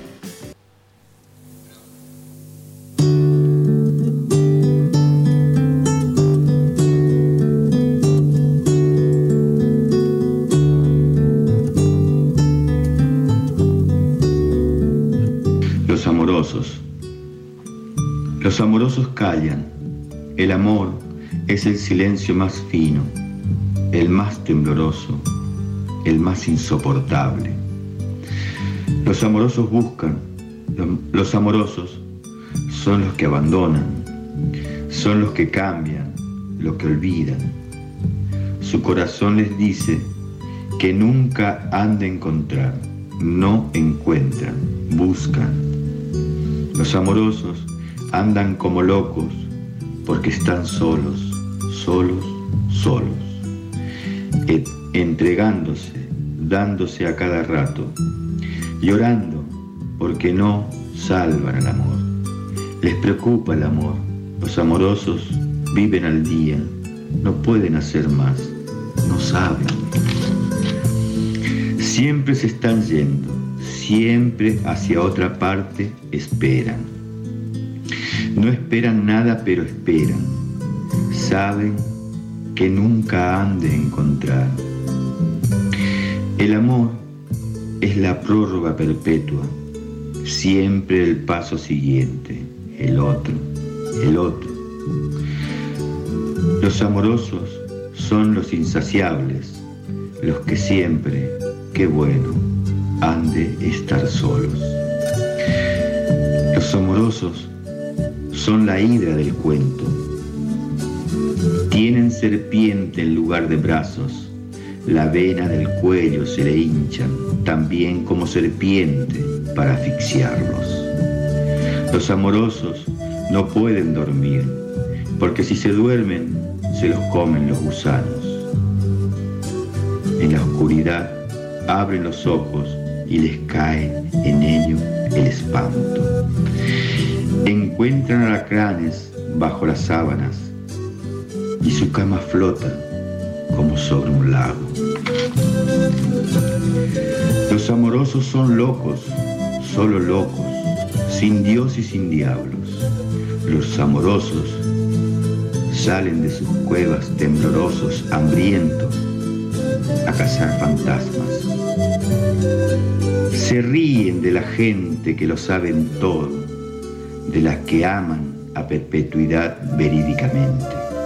Los amorosos. Los amorosos callan. El amor es el silencio más fino, el más tembloroso, el más insoportable. Los amorosos buscan, los amorosos son los que abandonan, son los que cambian, lo que olvidan. Su corazón les dice que nunca han de encontrar, no encuentran, buscan. Los amorosos andan como locos porque están solos, solos, solos, et- entregándose, dándose a cada rato, llorando porque no salvan al amor. Les preocupa el amor. Los amorosos viven al día, no pueden hacer más, no saben. Siempre se están yendo, siempre hacia otra parte esperan. No esperan nada, pero esperan. Saben que nunca han de encontrar. El amor es la prórroga perpetua, siempre el paso siguiente, el otro, el otro. Los amorosos son los insaciables, los que siempre, qué bueno, han de estar solos. Los amorosos son la hidra del cuento. Tienen serpiente en lugar de brazos, la vena del cuello se le hinchan, también como serpiente, para asfixiarlos. Los amorosos no pueden dormir, porque si se duermen, se los comen los gusanos. En la oscuridad abren los ojos y les cae en ello el espanto. Encuentran alacranes bajo las sábanas y su cama flota como sobre un lago. Los amorosos son locos, solo locos, sin Dios y sin diablos. Los amorosos salen de sus cuevas temblorosos, hambrientos, a cazar fantasmas. Se ríen de la gente que lo saben todo, de las que aman a perpetuidad verídicamente,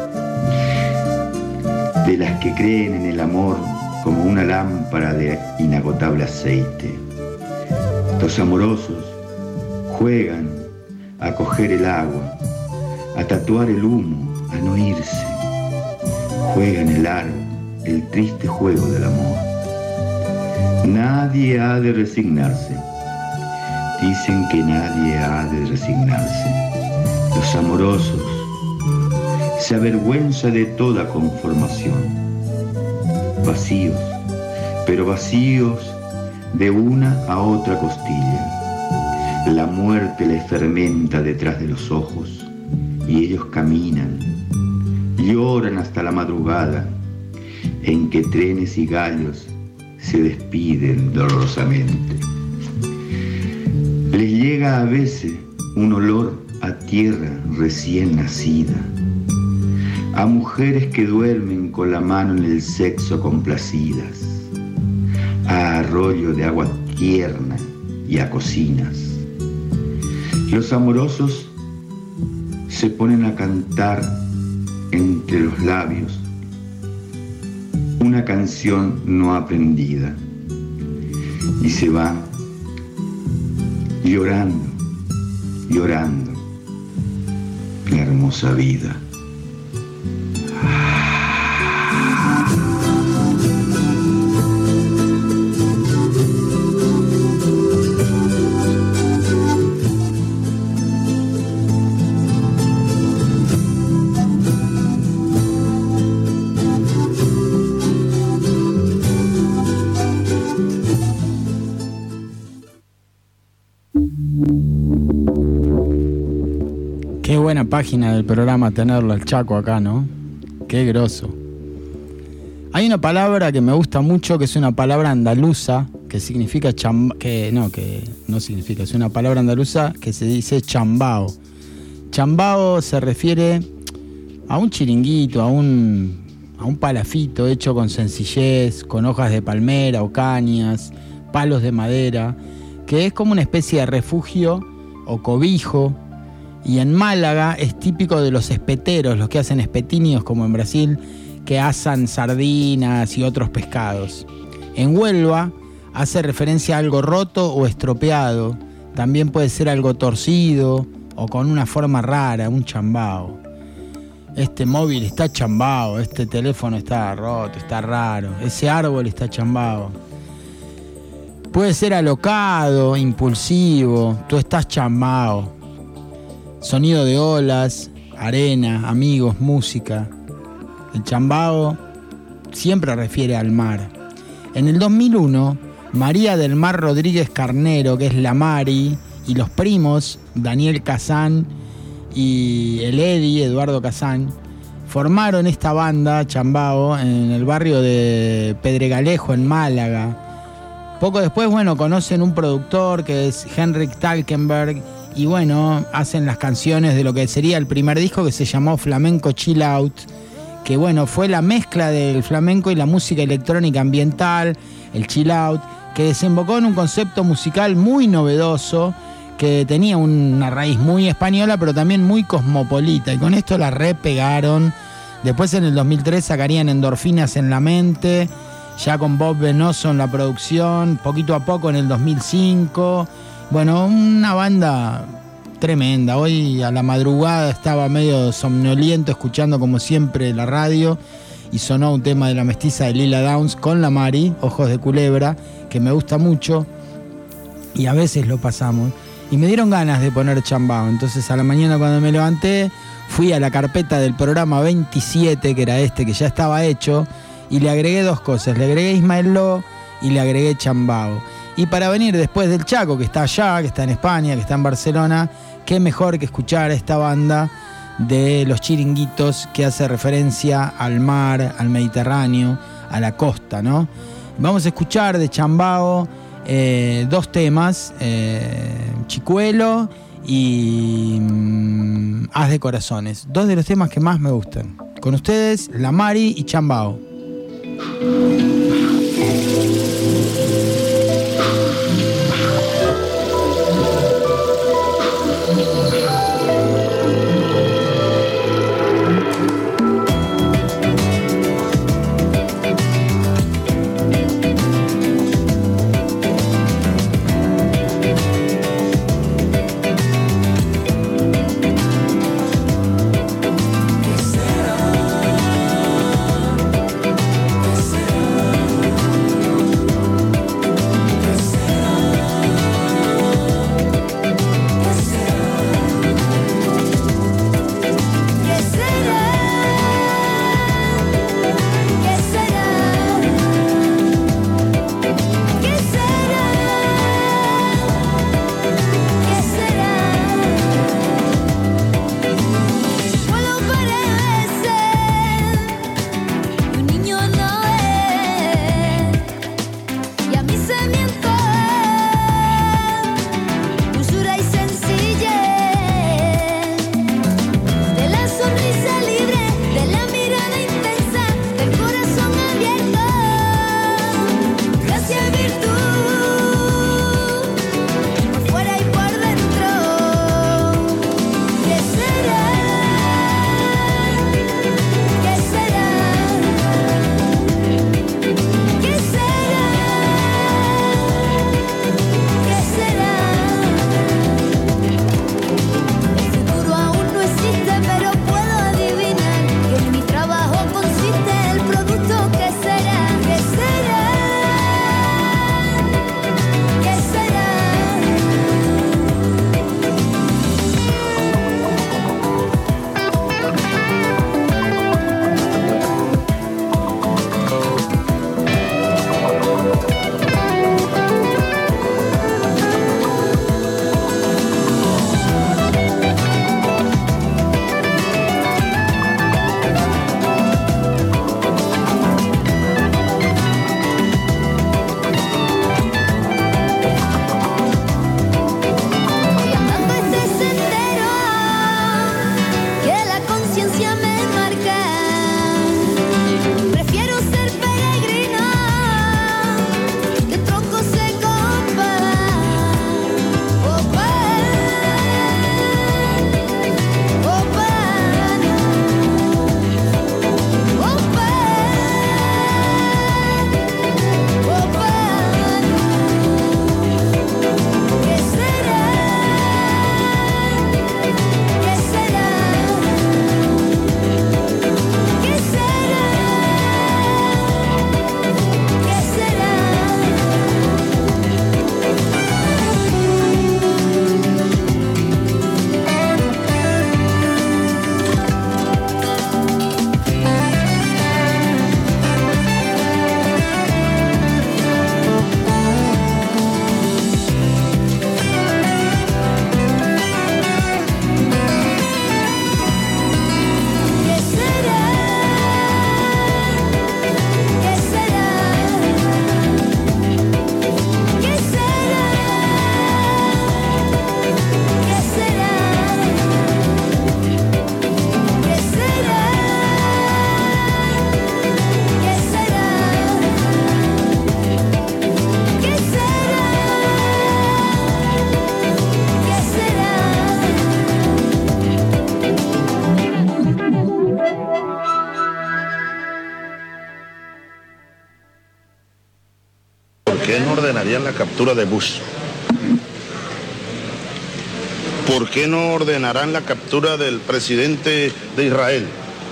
de las que creen en el amor como una lámpara de inagotable aceite. Los amorosos juegan a coger el agua, a tatuar el humo, a no irse. Juegan el árbol, el triste juego del amor. Nadie ha de resignarse. Dicen que nadie ha de resignarse. Los amorosos se avergüenza de toda conformación. Vacíos, pero vacíos de una a otra costilla. La muerte les fermenta detrás de los ojos y ellos caminan, lloran hasta la madrugada en que trenes y gallos se despiden dolorosamente. Les llega a veces un olor a tierra recién nacida, a mujeres que duermen con la mano en el sexo complacidas, a arroyo de agua tierna y a cocinas. Los amorosos se ponen a cantar entre los labios una canción no aprendida y se van llorando, llorando la hermosa vida. Qué buena página del programa tenerlo al Chaco acá, ¿no? Qué groso. Hay una palabra que me gusta mucho, que es una palabra andaluza, que significa chamba, que no, que no significa, es una palabra andaluza que se dice chambao. Chambao se refiere a un chiringuito, a un, a un palafito hecho con sencillez, con hojas de palmera o cañas, palos de madera, que es como una especie de refugio o cobijo. Y en Málaga es típico de los espeteros, los que hacen espetinios como en Brasil, que asan sardinas y otros pescados. En Huelva hace referencia a algo roto o estropeado. También puede ser algo torcido o con una forma rara, un chambao. este móvil está chambao, este teléfono está roto, está raro, ese árbol está chambao. Puede ser alocado, impulsivo, tú estás chambao. Sonido de olas, arena, amigos, música. El chambao siempre refiere al mar. En el dos mil uno, María del Mar Rodríguez Carnero, que es la Mari, y los primos, Daniel Kazán y el Eddie, Eduardo Kazán, formaron esta banda, Chambao, en el barrio de Pedregalejo, en Málaga. Poco después, bueno, conocen un productor que es Henrik Talkenberg, y bueno, hacen las canciones de lo que sería el primer disco, que se llamó Flamenco Chill Out, que bueno, fue la mezcla del flamenco y la música electrónica ambiental, el chill out, que desembocó en un concepto musical muy novedoso, que tenía una raíz muy española, pero también muy cosmopolita, y con esto la repegaron. Después en el dos mil tres sacarían Endorfinas en la Mente, ya con Bob Venoso en la producción, poquito a poco en el dos mil cinco. Bueno, una banda tremenda. Hoy a la madrugada estaba medio somnoliento escuchando como siempre la radio y sonó un tema de La Mestiza de Lila Downs con la Mari, Ojos de Culebra, que me gusta mucho y a veces lo pasamos. Y me dieron ganas de poner chambao. Entonces a la mañana cuando me levanté fui a la carpeta del programa veintisiete, que era este que ya estaba hecho, y le agregué dos cosas. Le agregué Ismael Lo y le agregué chambao. Y para venir después del Chaco, que está allá, que está en España, que está en Barcelona, qué mejor que escuchar a esta banda de Los Chiringuitos, que hace referencia al mar, al Mediterráneo, a la costa, ¿no? Vamos a escuchar de Chambao eh, dos temas, eh, Chicuelo y mm, Haz de Corazones, dos de los temas que más me gustan. Con ustedes, La Mari y Chambao. Quisiera qué no ordenarían la captura de Bush? ¿Por qué no ordenarán la captura del presidente de Israel?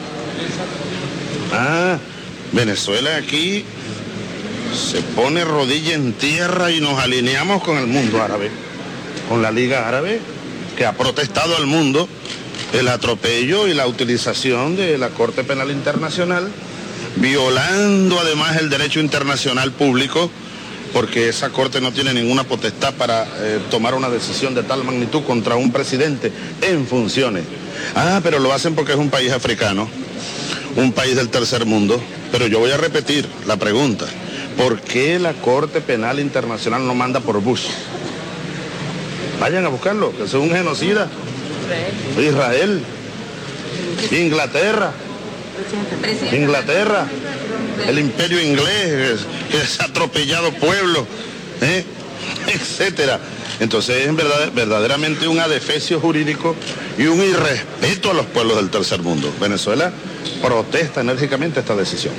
Ah, Venezuela aquí se pone rodilla en tierra y nos alineamos con el mundo árabe, con la Liga Árabe, que ha protestado al mundo el atropello y la utilización de la Corte Penal Internacional, violando además el derecho internacional público, porque esa Corte no tiene ninguna potestad para eh, tomar una decisión de tal magnitud contra un presidente en funciones. Ah, pero lo hacen porque es un país africano, un país del tercer mundo. Pero yo voy a repetir la pregunta. ¿Por qué la Corte Penal Internacional no manda por Bush? Vayan a buscarlo, que es un genocida. Israel, Inglaterra, Inglaterra, el imperio inglés, que es atropellado pueblo, ¿eh? etcétera. Entonces es verdad, verdaderamente un adefesio jurídico y un irrespeto a los pueblos del tercer mundo. Venezuela protesta enérgicamente esta decisión.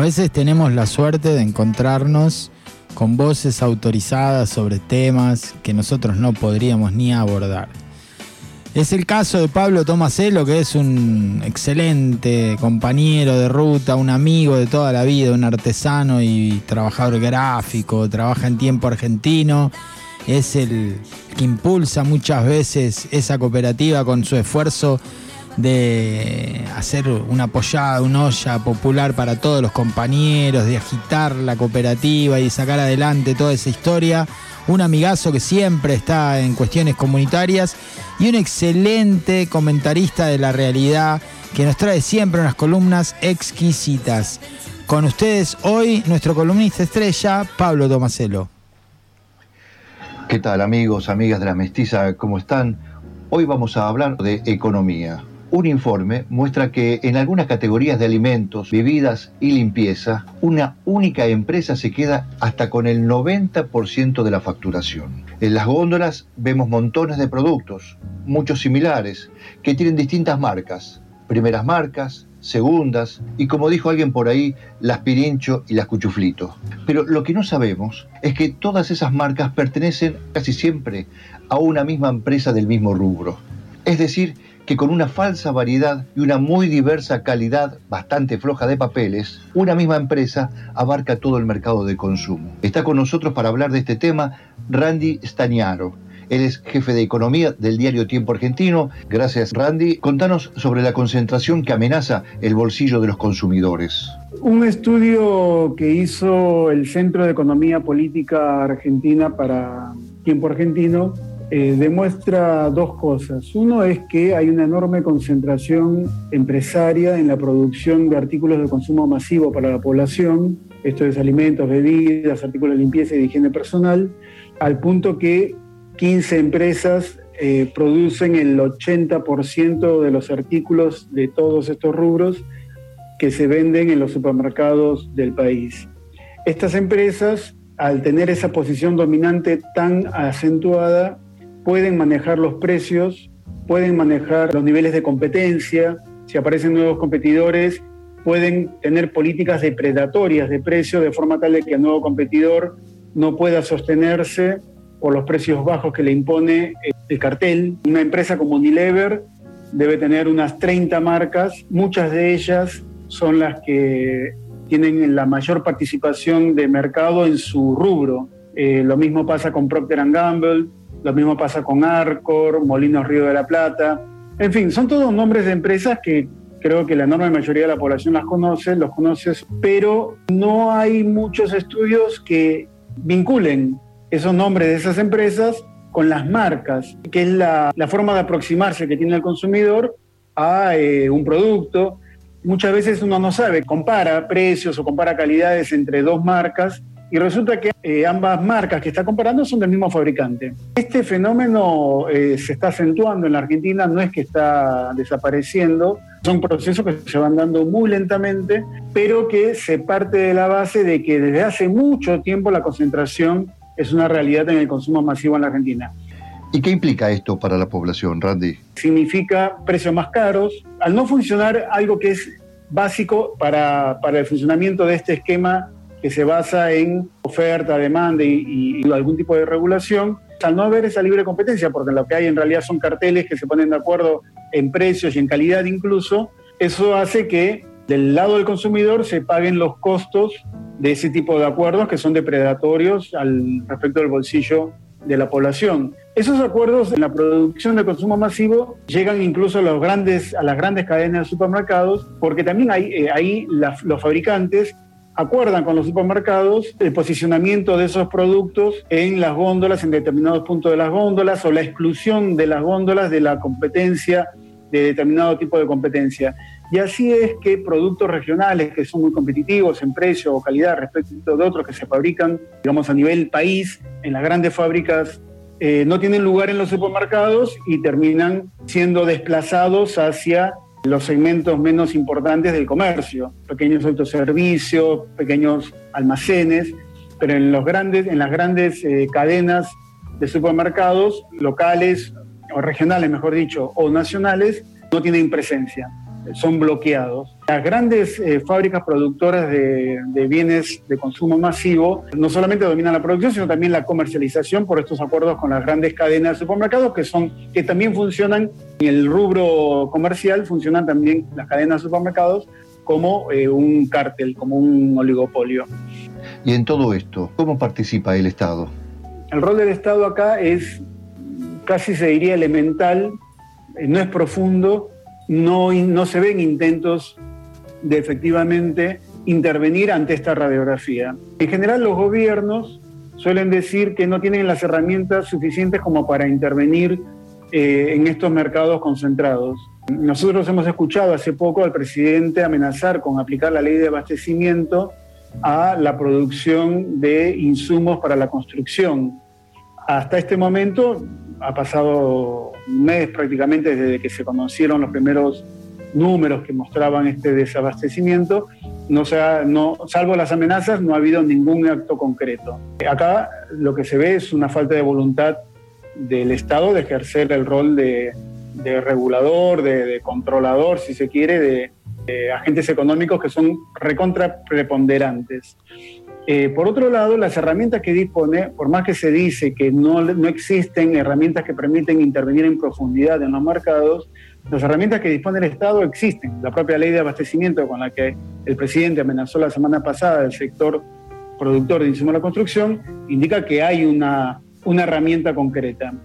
veces tenemos la suerte de encontrarnos con voces autorizadas sobre temas que nosotros no podríamos ni abordar. Es el caso de Pablo Tomaselo, que es un excelente compañero de ruta, un amigo de toda la vida, un artesano y trabajador gráfico, trabaja en Tiempo Argentino, es el que impulsa muchas veces esa cooperativa con su esfuerzo de hacer una pollada, una olla popular para todos los compañeros, de agitar la cooperativa y sacar adelante toda esa historia. Un amigazo que siempre está en cuestiones comunitarias y un excelente comentarista de la realidad que nos trae siempre unas columnas exquisitas. Con ustedes hoy nuestro columnista estrella, Pablo Tomaselo. ¿Qué tal, amigos, amigas de La Mestiza? ¿Cómo están? Hoy vamos a hablar de economía. Un informe muestra que en algunas categorías de alimentos, bebidas y limpieza, una única empresa se queda hasta con el noventa por ciento de la facturación. En las góndolas vemos montones de productos, muchos similares, que tienen distintas marcas. Primeras marcas, segundas y, como dijo alguien por ahí, las Pirincho y las Cuchuflito. Pero lo que no sabemos es que todas esas marcas pertenecen casi siempre a una misma empresa del mismo rubro. Es decir, que con una falsa variedad y una muy diversa calidad bastante floja de papeles, una misma empresa abarca todo el mercado de consumo. Está con nosotros para hablar de este tema Randy Stagnaro. Él es jefe de economía del diario Tiempo Argentino. Gracias, Randy. Contanos sobre la concentración que amenaza el bolsillo de los consumidores. Un estudio que hizo el Centro de Economía Política Argentina para Tiempo Argentino Eh, demuestra dos cosas. Uno es que hay una enorme concentración empresaria en la producción de artículos de consumo masivo para la población, esto es alimentos, bebidas, artículos de limpieza y de higiene personal, al punto que quince empresas eh, producen el ochenta por ciento de los artículos de todos estos rubros que se venden en los supermercados del país. Estas empresas, al tener esa posición dominante tan acentuada, pueden manejar los precios, pueden manejar los niveles de competencia. Si aparecen nuevos competidores, pueden tener políticas depredatorias de precios de forma tal de que el nuevo competidor no pueda sostenerse por los precios bajos que le impone el cartel. Una empresa como Unilever debe tener unas treinta marcas, muchas de ellas son las que tienen la mayor participación de mercado en su rubro. Eh, lo mismo pasa con Procter and Gamble, lo mismo pasa con Arcor, Molinos Río de la Plata. En fin, son todos nombres de empresas que creo que la enorme mayoría de la población las conoce, los conoce, pero no hay muchos estudios que vinculen esos nombres de esas empresas con las marcas, que es la, la forma de aproximarse que tiene el consumidor a eh, un producto. Muchas veces uno no sabe, compara precios o compara calidades entre dos marcas, y resulta que eh, ambas marcas que está comparando son del mismo fabricante. Este fenómeno eh, se está acentuando en la Argentina, no es que está desapareciendo, son procesos que se van dando muy lentamente, pero que se parte de la base de que desde hace mucho tiempo la concentración es una realidad en el consumo masivo en la Argentina. ¿Y qué implica esto para la población, Randy? Significa precios más caros. Al no funcionar algo que es básico para, para el funcionamiento de este esquema que se basa en oferta, demanda y, y algún tipo de regulación, al no haber esa libre competencia, porque lo que hay en realidad son carteles que se ponen de acuerdo en precios y en calidad incluso, eso hace que del lado del consumidor se paguen los costos de ese tipo de acuerdos que son depredatorios al respecto del bolsillo de la población. Esos acuerdos en la producción de consumo masivo llegan incluso a, los grandes, a las grandes cadenas de supermercados, porque también hay, eh, ahí la, los fabricantes acuerdan con los supermercados el posicionamiento de esos productos en las góndolas, en determinados puntos de las góndolas, o la exclusión de las góndolas de la competencia, de determinado tipo de competencia. Y así es que productos regionales que son muy competitivos en precio o calidad respecto de otros que se fabrican, digamos, a nivel país, en las grandes fábricas, eh, no tienen lugar en los supermercados y terminan siendo desplazados hacia los segmentos menos importantes del comercio, pequeños autoservicios, pequeños almacenes, pero en, los grandes, en las grandes eh, cadenas de supermercados locales o regionales, mejor dicho, o nacionales, no tienen presencia. son bloqueados. Las grandes eh, fábricas productoras de, de bienes de consumo masivo no solamente dominan la producción, sino también la comercialización por estos acuerdos con las grandes cadenas de supermercados que, son, que también funcionan en el rubro comercial, funcionan también las cadenas de supermercados como eh, un cártel, como un oligopolio. Y en todo esto, ¿cómo participa el Estado? El rol del Estado acá es, casi se diría, elemental, eh, no es profundo, no, no se ven intentos de efectivamente intervenir ante esta radiografía. En general, los gobiernos suelen decir que no tienen las herramientas suficientes como para intervenir eh, en estos mercados concentrados. Nosotros hemos escuchado hace poco al presidente amenazar con aplicar la ley de abastecimiento a la producción de insumos para la construcción. Hasta este momento ha pasado un mes prácticamente desde que se conocieron los primeros números que mostraban este desabastecimiento. No se ha, no, salvo las amenazas, no ha habido ningún acto concreto. Acá lo que se ve es una falta de voluntad del Estado de ejercer el rol de, de regulador, de, de controlador, si se quiere, de, de agentes económicos que son recontra preponderantes. Eh, por otro lado, las herramientas que dispone, por más que se dice que no, no existen herramientas que permiten intervenir en profundidad en los mercados, las herramientas que dispone el Estado existen. La propia ley de abastecimiento con la que el presidente amenazó la semana pasada al sector productor de insumos de la construcción indica que hay una, una herramienta concreta.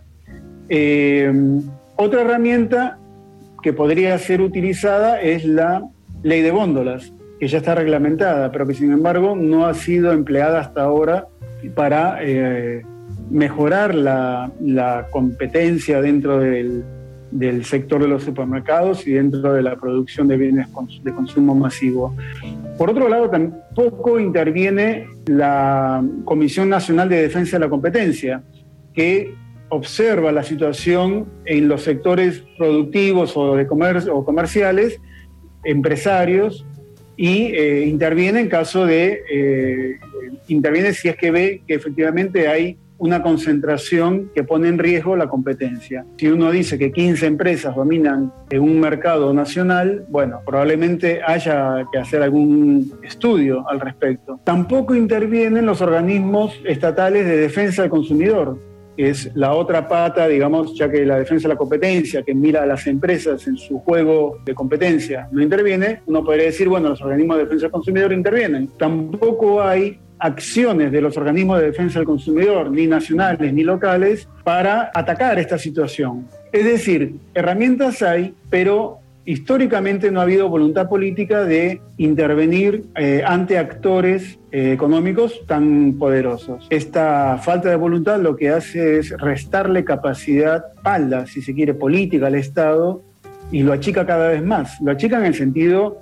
Eh, otra herramienta que podría ser utilizada es la ley de góndolas, que ya está reglamentada, pero que sin embargo no ha sido empleada hasta ahora para eh, mejorar la, la competencia dentro del, del sector de los supermercados y dentro de la producción de bienes de consumo masivo. Por otro lado, tampoco interviene la Comisión Nacional de Defensa de la Competencia, que observa la situación en los sectores productivos o, de comer- o comerciales, empresarios, y eh, interviene en caso de, eh, interviene si es que ve que efectivamente hay una concentración que pone en riesgo la competencia. Si uno dice que quince empresas dominan en un mercado nacional, bueno, probablemente haya que hacer algún estudio al respecto. Tampoco intervienen los organismos estatales de defensa del consumidor, que es la otra pata, digamos, ya que la defensa de la competencia, que mira a las empresas en su juego de competencia, no interviene, uno podría decir, bueno, los organismos de defensa del consumidor intervienen. Tampoco hay acciones de los organismos de defensa del consumidor, ni nacionales ni locales, para atacar esta situación. Es decir, herramientas hay, pero históricamente no ha habido voluntad política de intervenir eh, ante actores eh, económicos tan poderosos. Esta falta de voluntad lo que hace es restarle capacidad, espalda, si se quiere, política al Estado, y lo achica cada vez más. Lo achica en el sentido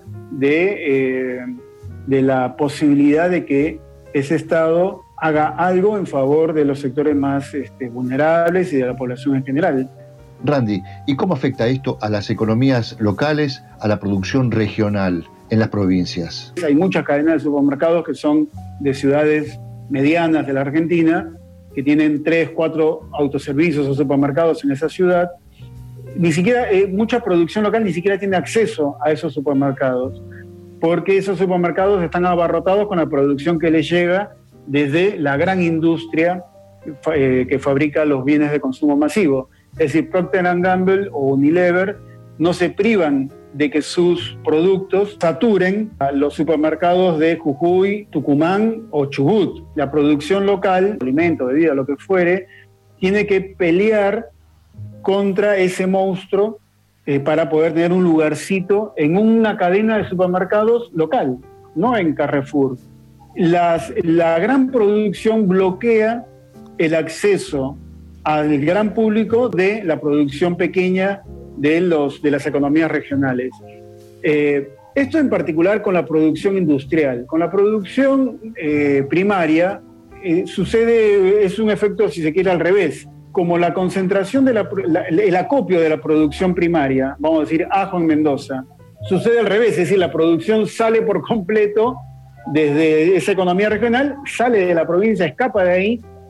de, eh, de la posibilidad de que ese Estado haga algo en favor de los sectores más este, vulnerables y de la población en general. Randy, ¿y cómo afecta esto a las economías locales, a la producción regional en las provincias? Hay muchas cadenas de supermercados que son de ciudades medianas de la Argentina, que tienen tres, cuatro autoservicios o supermercados en esa ciudad. Ni siquiera, eh, mucha producción local ni siquiera tiene acceso a esos supermercados, porque esos supermercados están abarrotados con la producción que les llega desde la gran industria eh, que fabrica los bienes de consumo masivo. Es decir, Procter and Gamble o Unilever no se privan de que sus productos saturen a los supermercados de Jujuy, Tucumán o Chubut. La producción local, alimento, bebida, lo que fuere, tiene que pelear contra ese monstruo eh, para poder tener un lugarcito en una cadena de supermercados local, no en Carrefour. Las, la gran producción bloquea el acceso al gran público de la producción pequeña de, los, de las economías regionales. Eh, esto en particular con la producción industrial. Con la producción eh, primaria eh, sucede, es un efecto, si se quiere, al revés. Como la concentración, de la, la, el acopio de la producción primaria, vamos a decir ajo en Mendoza, sucede al revés, es decir, la producción sale por completo desde esa economía regional, sale de la provincia, escapa de ahí,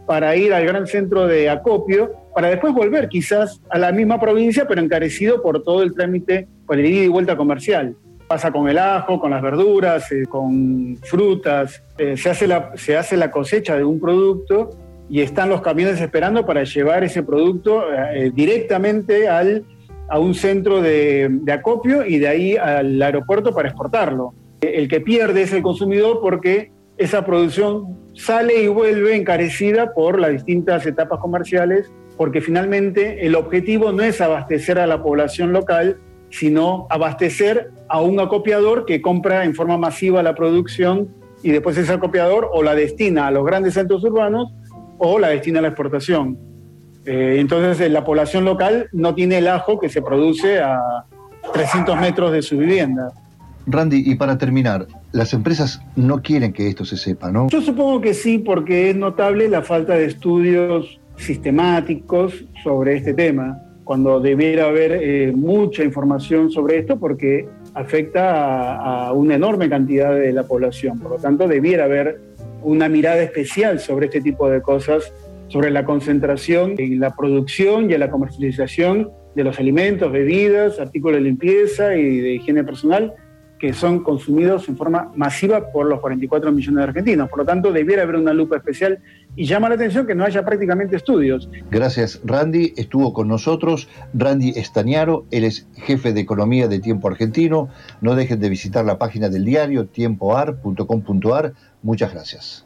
para ir al gran centro de acopio, para después volver quizás a la misma provincia, pero encarecido por todo el trámite, por el ida y vuelta comercial. Pasa con el ajo, con las verduras, eh, con frutas, eh, se hace la, se hace la cosecha de un producto y están los camiones esperando para llevar ese producto eh, directamente al, a un centro de, de acopio y de ahí al aeropuerto para exportarlo. El que pierde es el consumidor porque esa producción sale y vuelve encarecida por las distintas etapas comerciales, porque finalmente el objetivo no es abastecer a la población local, sino abastecer a un acopiador que compra en forma masiva la producción y después ese acopiador o la destina a los grandes centros urbanos o la destina a la exportación. Eh, entonces la población local no tiene el ajo que se produce a trescientos metros de su vivienda. Randy, y para terminar, las empresas no quieren que esto se sepa, ¿no? Yo supongo que sí, porque es notable la falta de estudios sistemáticos sobre este tema, cuando debiera haber eh, mucha información sobre esto, porque afecta a, a una enorme cantidad de la población. Por lo tanto, debiera haber una mirada especial sobre este tipo de cosas, sobre la concentración en la producción y en la comercialización de los alimentos, bebidas, artículos de limpieza y de higiene personal, que son consumidos en forma masiva por los cuarenta y cuatro millones de argentinos. Por lo tanto, debiera haber una lupa especial y llama la atención que no haya prácticamente estudios. Gracias, Randy. Estuvo con nosotros Randy Estañaro, él es jefe de economía de Tiempo Argentino. No dejen de visitar la página del diario tiempo ar punto com punto ar. Muchas gracias.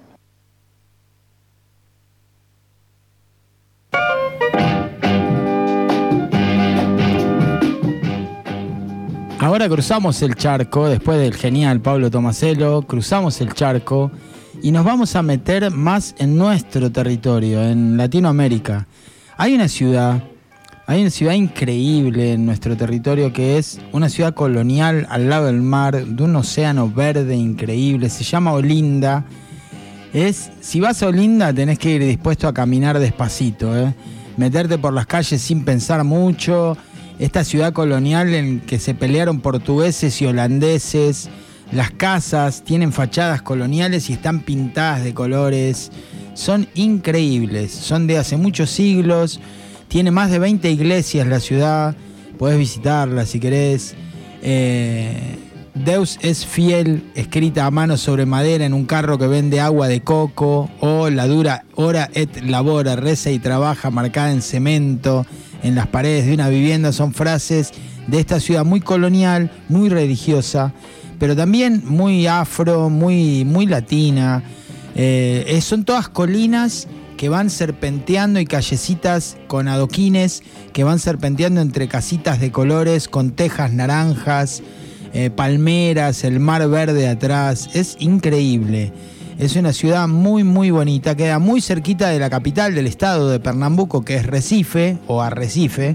Ahora cruzamos el charco, después del genial Pablo Tomaselo, cruzamos el charco y nos vamos a meter más en nuestro territorio, en Latinoamérica. Hay una ciudad, hay una ciudad increíble en nuestro territorio que es una ciudad colonial al lado del mar, de un océano verde increíble, se llama Olinda. Es, si vas a Olinda tenés que ir dispuesto a caminar despacito, ¿eh? Meterte por las calles sin pensar mucho. Esta ciudad colonial en que se pelearon portugueses y holandeses, las casas tienen fachadas coloniales y están pintadas de colores, son increíbles, son de hace muchos siglos, tiene más de veinte iglesias la ciudad, podés visitarla si querés. Eh, Deus es fiel, escrita a mano sobre madera en un carro que vende agua de coco, o la dura ora et labora, reza y trabaja, marcada en cemento en las paredes de una vivienda, son frases de esta ciudad muy colonial, muy religiosa, pero también muy afro, muy, muy latina. Eh, son todas colinas que van serpenteando y callecitas con adoquines que van serpenteando entre casitas de colores con tejas naranjas, eh, palmeras, el mar verde atrás. Es increíble. Es una ciudad muy muy bonita, queda muy cerquita de la capital del estado de Pernambuco, que es Recife o Arrecife,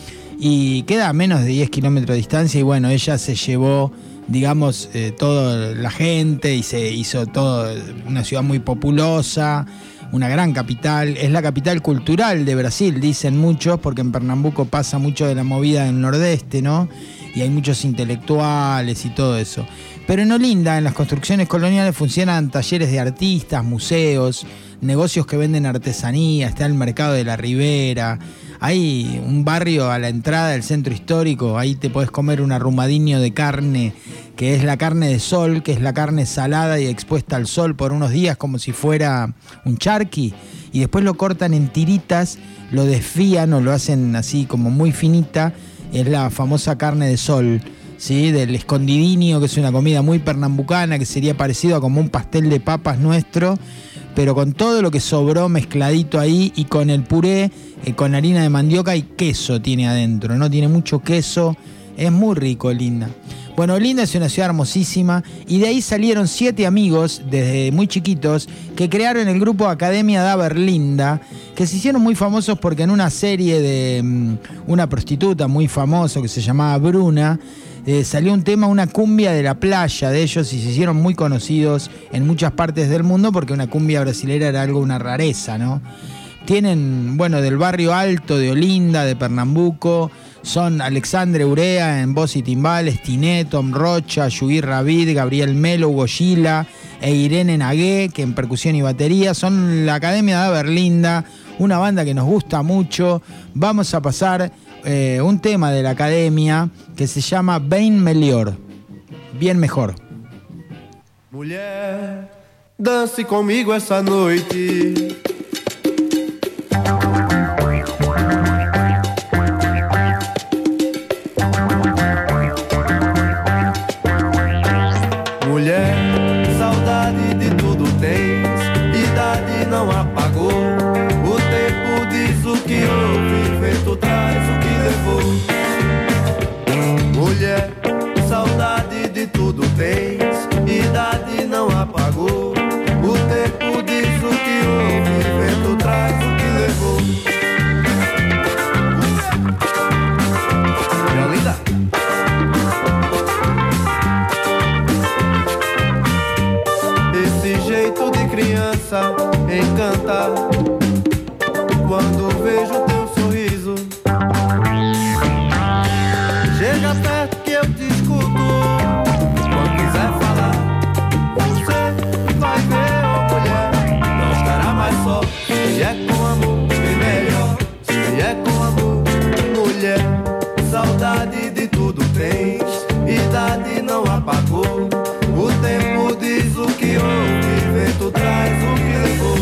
y queda a menos de diez kilómetros de distancia. Y bueno, ella se llevó, digamos, eh, toda la gente y se hizo todo una ciudad muy populosa, una gran capital. Es la capital cultural de Brasil, dicen muchos, porque en Pernambuco pasa mucho de la movida del nordeste, ¿no? Y hay muchos intelectuales y todo eso. Pero en Olinda, en las construcciones coloniales, funcionan talleres de artistas, museos, negocios que venden artesanía, está el mercado de la Ribera, hay un barrio a la entrada del centro histórico, ahí te podés comer un arrumadinho de carne, que es la carne de sol, que es la carne salada y expuesta al sol por unos días como si fuera un charqui, y después lo cortan en tiritas, lo desfían o lo hacen así como muy finita, es la famosa carne de sol, ¿sí? Del escondidinho, que es una comida muy pernambucana, que sería parecido a como un pastel de papas nuestro, pero con todo lo que sobró mezcladito ahí y con el puré, eh, con harina de mandioca y queso tiene adentro, ¿no? Tiene mucho queso, es muy rico Olinda. Bueno, Olinda es una ciudad hermosísima y de ahí salieron siete amigos desde muy chiquitos que crearon el grupo Academia da Berlinda, que se hicieron muy famosos porque en una serie de um, una prostituta muy famosa que se llamaba Bruna, eh, salió un tema, una cumbia de la playa de ellos, y se hicieron muy conocidos en muchas partes del mundo porque una cumbia brasilera era algo, una rareza, ¿no? Tienen, bueno, del barrio alto de Olinda, de Pernambuco, son Alexandre Urea en voz y timbales, Tiné, Tom Rocha, Yuir Ravid, Gabriel Melo, Hugo Gila, e Irene Nagué, que en percusión y batería. Son la Academia de Berlinda, una banda que nos gusta mucho. Vamos a pasar eh, un tema de la Academia que se llama Bem Melhor, bien mejor. Mulher, dance comigo essa noite. Mulher, saudade de tudo tens, idade não apagou. O tempo diz o que houve, vento traz o que levou. Mulher, saudade de tudo tens, idade não apagou. O tempo diz o que houve, vento traz o que levou. Minha linda. Esse jeito de criança encanta quando vejo teu sorriso. Chega perto que eu te escuto. Quando quiser falar, você vai ver, oh mulher, não estará mais só. Se é com amor, bem melhor. Se é com amor, mulher, saudade de tudo tens, idade não apagou. O tempo diz o que houve, vento traz o que levou.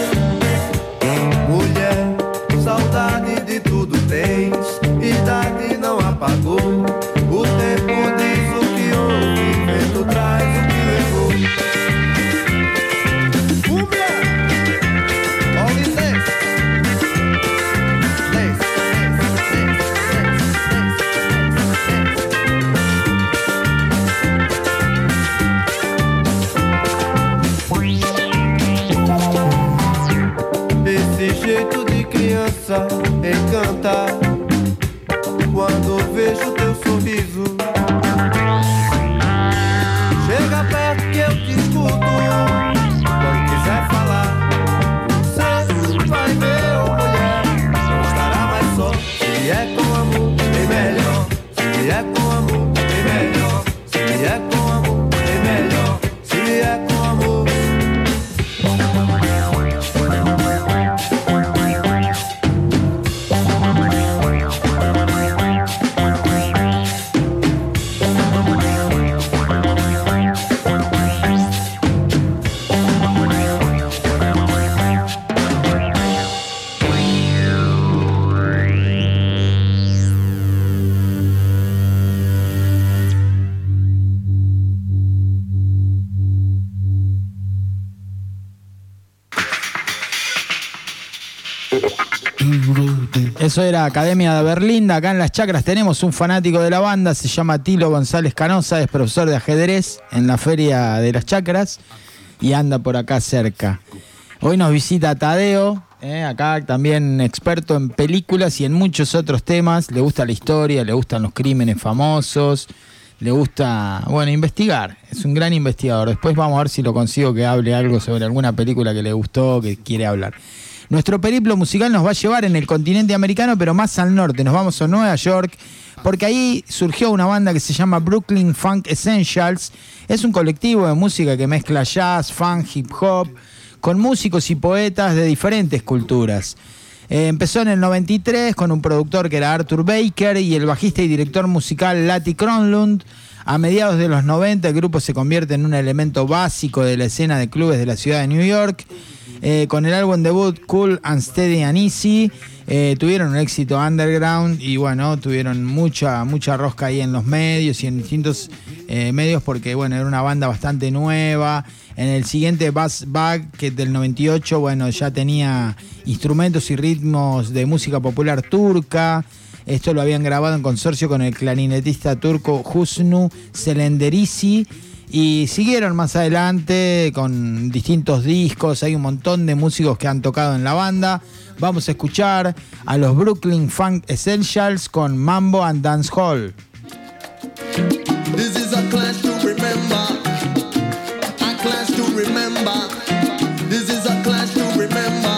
Mulher, saudade de tudo tens, idade não apagou. O tempo diz o que houve, vento traz o que levou. Cumbia! Olha isso! Esse jeito de criança encanta quando vejo teu sorriso. Chega perto que eu te escuto. Quando quiser falar, você vai ver, oh mulher, não estará mais só. Se é com amor, bem melhor. Se é com amor, bem melhor. Se é com amor, bem melhor. Se é com amor. Eso era Academia de Berlinda. Acá en Las Chacras tenemos un fanático de la banda, se llama Tilo González Canosa, es profesor de ajedrez en la Feria de Las Chacras y anda por acá cerca. Hoy nos visita Tadeo, eh, acá también experto en películas y en muchos otros temas. Le gusta la historia, le gustan los crímenes famosos, le gusta, bueno, investigar. Es un gran investigador. Después vamos a ver si lo consigo que hable algo sobre alguna película que le gustó, que quiere hablar. Nuestro periplo musical nos va a llevar en el continente americano, pero más al norte. Nos vamos a Nueva York, porque ahí surgió una banda que se llama Brooklyn Funk Essentials. Es un colectivo de música que mezcla jazz, funk, hip hop, con músicos y poetas de diferentes culturas. Eh, empezó en el noventa y tres con un productor que era Arthur Baker y el bajista y director musical Lati Kronlund. A mediados de los noventa el grupo se convierte en un elemento básico de la escena de clubes de la ciudad de New York. Eh, con el álbum debut Cool and Steady and Easy eh, tuvieron un éxito underground y bueno, tuvieron mucha mucha rosca ahí en los medios y en distintos eh, medios porque bueno, era una banda bastante nueva. En el siguiente Bass Bag, que del noventa y ocho, bueno, ya tenía instrumentos y ritmos de música popular turca. Esto lo habían grabado en consorcio con el clarinetista turco Husnu Selenderisi. Y siguieron más adelante con distintos discos. Hay un montón de músicos que han tocado en la banda. Vamos a escuchar a los Brooklyn Funk Essentials con Mambo and Dance Hall. This is a clash to remember. A clash to remember. This is a clash to remember.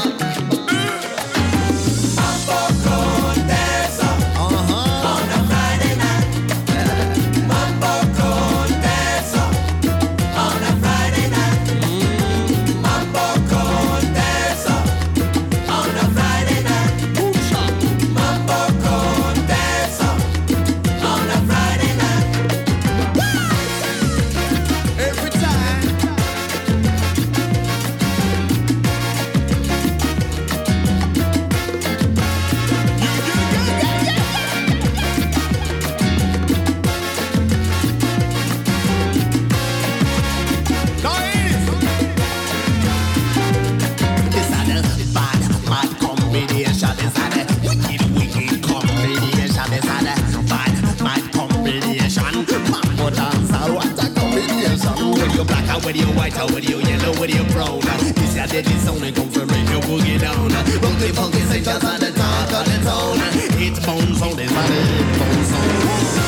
white out with you, yellow with your brown. This a deadly sound and come from make your boogie down. Funky, funky, say just at the top of the town. It's bone sound, it's a bone sound.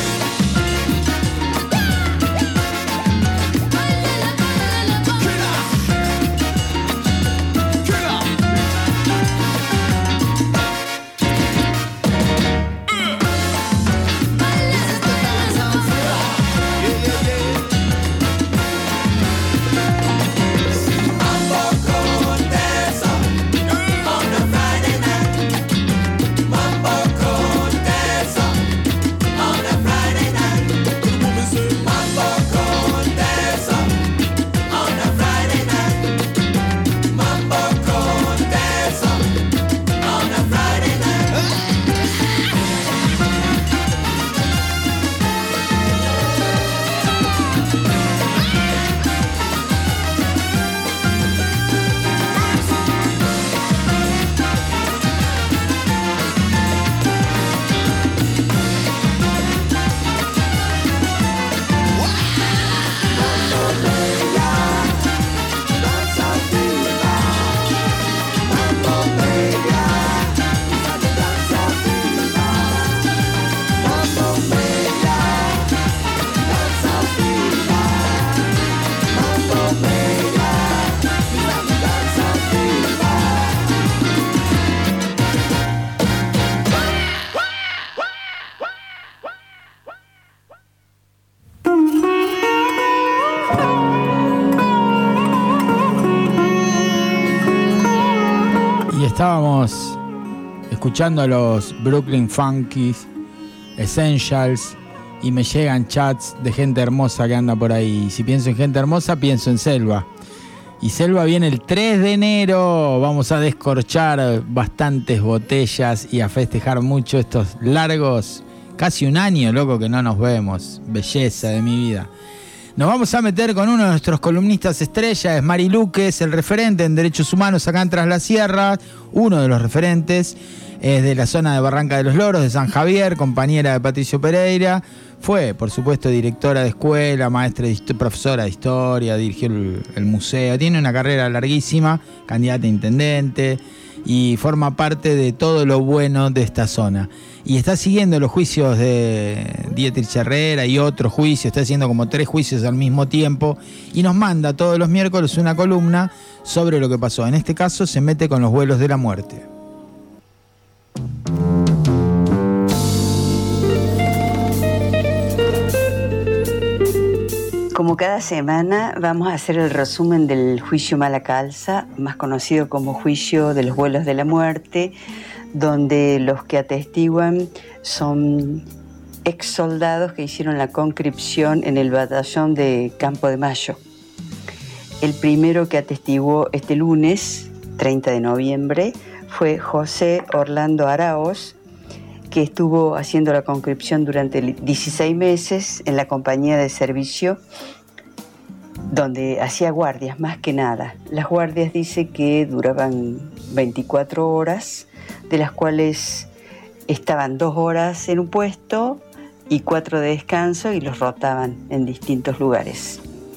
Estábamos escuchando a los Brooklyn Funkies, Essentials, y me llegan chats de gente hermosa que anda por ahí. Si pienso en gente hermosa, pienso en Selva. Y Selva viene el tres de enero. Vamos a descorchar bastantes botellas y a festejar mucho estos largos, casi un año, loco, que no nos vemos. Belleza de mi vida. Nos vamos a meter con uno de nuestros columnistas estrella, es Mari Luques, el referente en derechos humanos acá en Tras la Sierra, uno de los referentes, es de la zona de Barranca de los Loros, de San Javier, compañera de Patricio Pereira, fue, por supuesto, directora de escuela, maestra, de, profesora de historia, dirigió el, el museo, tiene una carrera larguísima, candidata a intendente, y forma parte de todo lo bueno de esta zona. Y está siguiendo los juicios de Dietrich Herrera y otros juicios, está haciendo como tres juicios al mismo tiempo y nos manda todos los miércoles una columna sobre lo que pasó. En este caso se mete con los vuelos de la muerte. Como cada semana vamos a hacer el resumen del juicio Malacalza, más conocido como juicio de los vuelos de la muerte, donde los que atestiguan son ex soldados que hicieron la conscripción en el batallón de Campo de Mayo. El primero que atestiguó este lunes, treinta de noviembre, fue José Orlando Araoz, que estuvo haciendo la conscripción durante dieciséis meses en la compañía de servicio, donde hacía guardias, más que nada. Las guardias dice que duraban veinticuatro horas, de las cuales estaban dos horas en un puesto y cuatro de descanso y los rotaban en distintos lugares.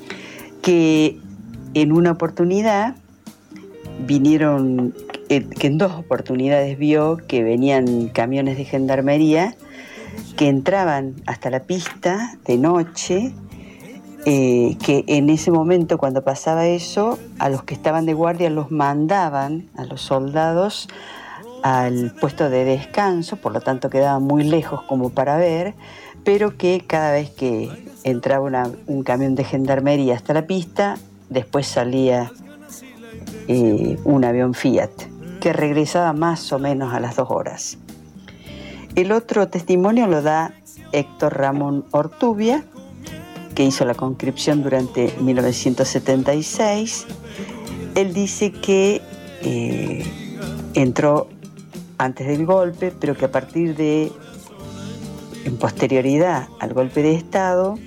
Que en una oportunidad vinieron, eh, que en dos oportunidades vio que venían camiones de gendarmería que entraban hasta la pista de noche, eh, que en ese momento cuando pasaba eso, a los que estaban de guardia los mandaban, a los soldados, al puesto de descanso, por lo tanto quedaban muy lejos como para ver, pero que cada vez que entraba una, un camión de gendarmería hasta la pista, después salía eh, un avión Fiat, que regresaba más o menos a las dos horas. El otro testimonio lo da Héctor Ramón Ortubia, que hizo la conscripción durante mil novecientos setenta y seis. Él dice que eh, entró antes del golpe, pero que a partir de, en posterioridad al golpe de Estado,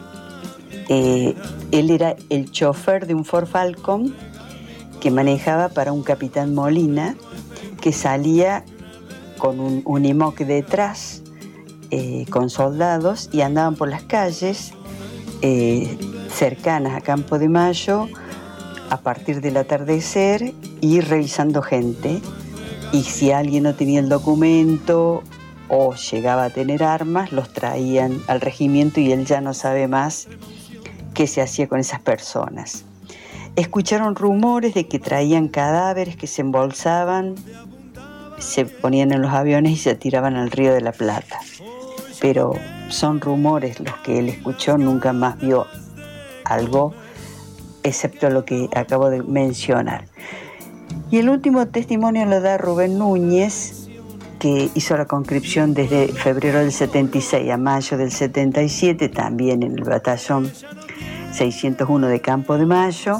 eh, él era el chofer de un Ford Falcon que manejaba para un capitán Molina, que salía con un Unimog detrás, eh, con soldados, y andaban por las calles eh, cercanas a Campo de Mayo, a partir del atardecer y revisando gente. Y si alguien no tenía el documento o llegaba a tener armas, los traían al regimiento y él ya no sabe más qué se hacía con esas personas. Escucharon rumores de que traían cadáveres que se embolsaban, se ponían en los aviones y se tiraban al Río de la Plata. Pero son rumores los que él escuchó, nunca más vio algo, excepto lo que acabo de mencionar. Y el último testimonio lo da Rubén Núñez, que hizo la conscripción desde febrero del setenta y seis a mayo del setenta y siete, también en el batallón seiscientos uno de Campo de Mayo,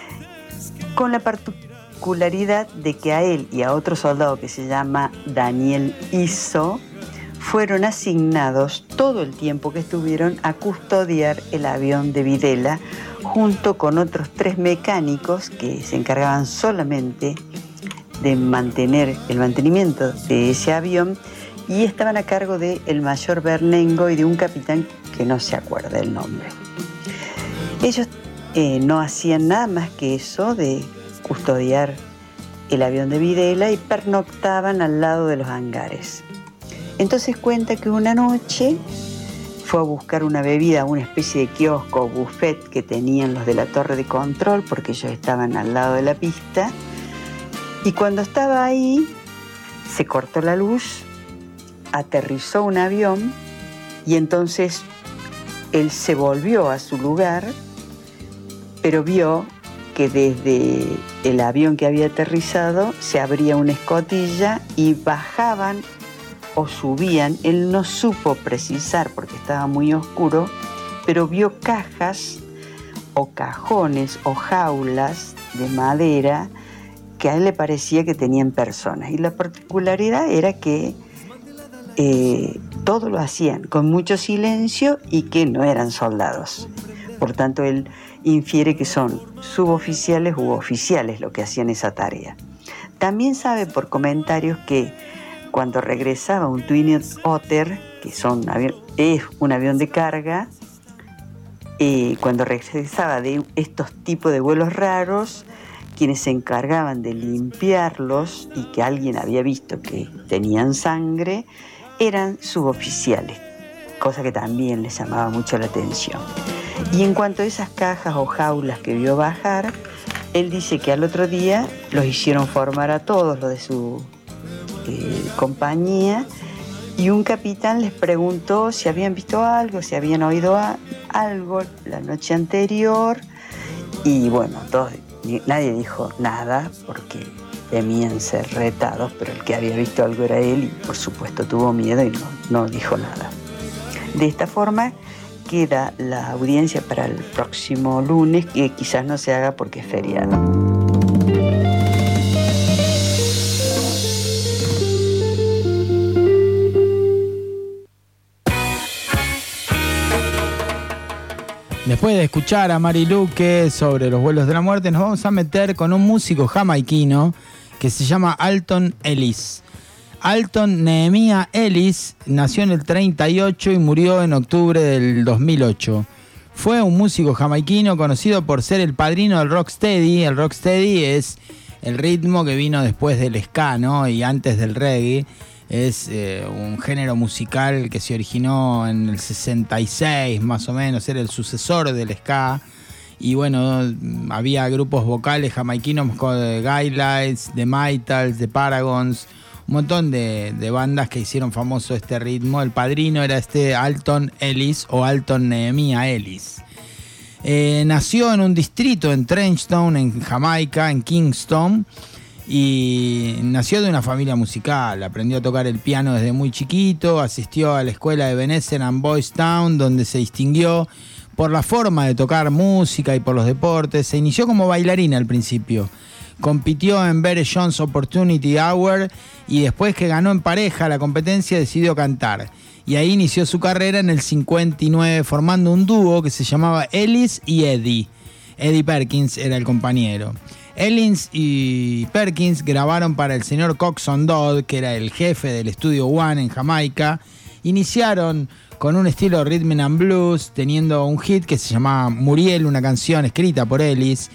con la particularidad de que a él y a otro soldado que se llama Daniel Iso fueron asignados todo el tiempo que estuvieron a custodiar el avión de Videla, junto con otros tres mecánicos que se encargaban solamente de mantener el mantenimiento de ese avión y estaban a cargo del mayor Bernengo y de un capitán que no se acuerda el nombre. Ellos eh, no hacían nada más que eso de custodiar el avión de Videla y pernoctaban al lado de los hangares. Entonces cuenta que una noche fue a buscar una bebida a una especie de kiosco o buffet que tenían los de la torre de control, porque ellos estaban al lado de la pista, y cuando estaba ahí se cortó la luz, aterrizó un avión y entonces él se volvió a su lugar, pero vio que desde el avión que había aterrizado se abría una escotilla y bajaban o subían, él no supo precisar porque estaba muy oscuro, pero vio cajas o cajones o jaulas de madera que a él le parecía que tenían personas. Y la particularidad era que eh, todo lo hacían con mucho silencio y que no eran soldados. Por tanto, él infiere que son suboficiales u oficiales los que hacían esa tarea. También sabe por comentarios que cuando regresaba un Twin Otter, que son avión, es un avión de carga, eh, cuando regresaba de estos tipos de vuelos raros, quienes se encargaban de limpiarlos y que alguien había visto que tenían sangre, eran suboficiales, cosa que también les llamaba mucho la atención. Y en cuanto a esas cajas o jaulas que vio bajar, él dice que al otro día los hicieron formar a todos los de su eh, compañía, y un capitán les preguntó si habían visto algo, si habían oído a, algo la noche anterior, y bueno, todos, nadie dijo nada porque temían ser retados, pero el que había visto algo era él y por supuesto tuvo miedo y no, no dijo nada. De esta forma queda la audiencia para el próximo lunes, que quizás no se haga porque es feriado. Después de escuchar a Mari Luque sobre los vuelos de la muerte, nos vamos a meter con un músico jamaiquino que se llama Alton Ellis. Alton Nehemiah Ellis nació en el treinta y ocho y murió en octubre del dos mil ocho. Fue un músico jamaiquino conocido por ser el padrino del rocksteady. El rocksteady es el ritmo que vino después del ska, ¿no? Y antes del reggae. Es eh, un género musical que se originó en el sesenta y seis más o menos, era el sucesor del ska. Y bueno, había grupos vocales jamaiquinos como The Guidelines, The Maytals, The Paragons, un montón de, de bandas que hicieron famoso este ritmo. El padrino era este Alton Ellis o Alton Nehemiah Ellis. Eh, nació en un distrito en Trenchtown, en Jamaica, en Kingston. Y nació de una familia musical, aprendió a tocar el piano desde muy chiquito, asistió a la escuela de Ebenezer and Boys Town, donde se distinguió por la forma de tocar música y por los deportes. Se inició como bailarina al principio, compitió en Barry Jones Opportunity Hour y después que ganó en pareja la competencia decidió cantar. Y ahí inició su carrera en el cincuenta y nueve formando un dúo que se llamaba Ellis y Eddie. Eddie Perkins era el compañero. Ellis y Perkins grabaron para el señor Coxsone Dodd, que era el jefe del estudio One en Jamaica. Iniciaron con un estilo rhythm and blues, teniendo un hit que se llamaba Muriel, una canción escrita por Ellis,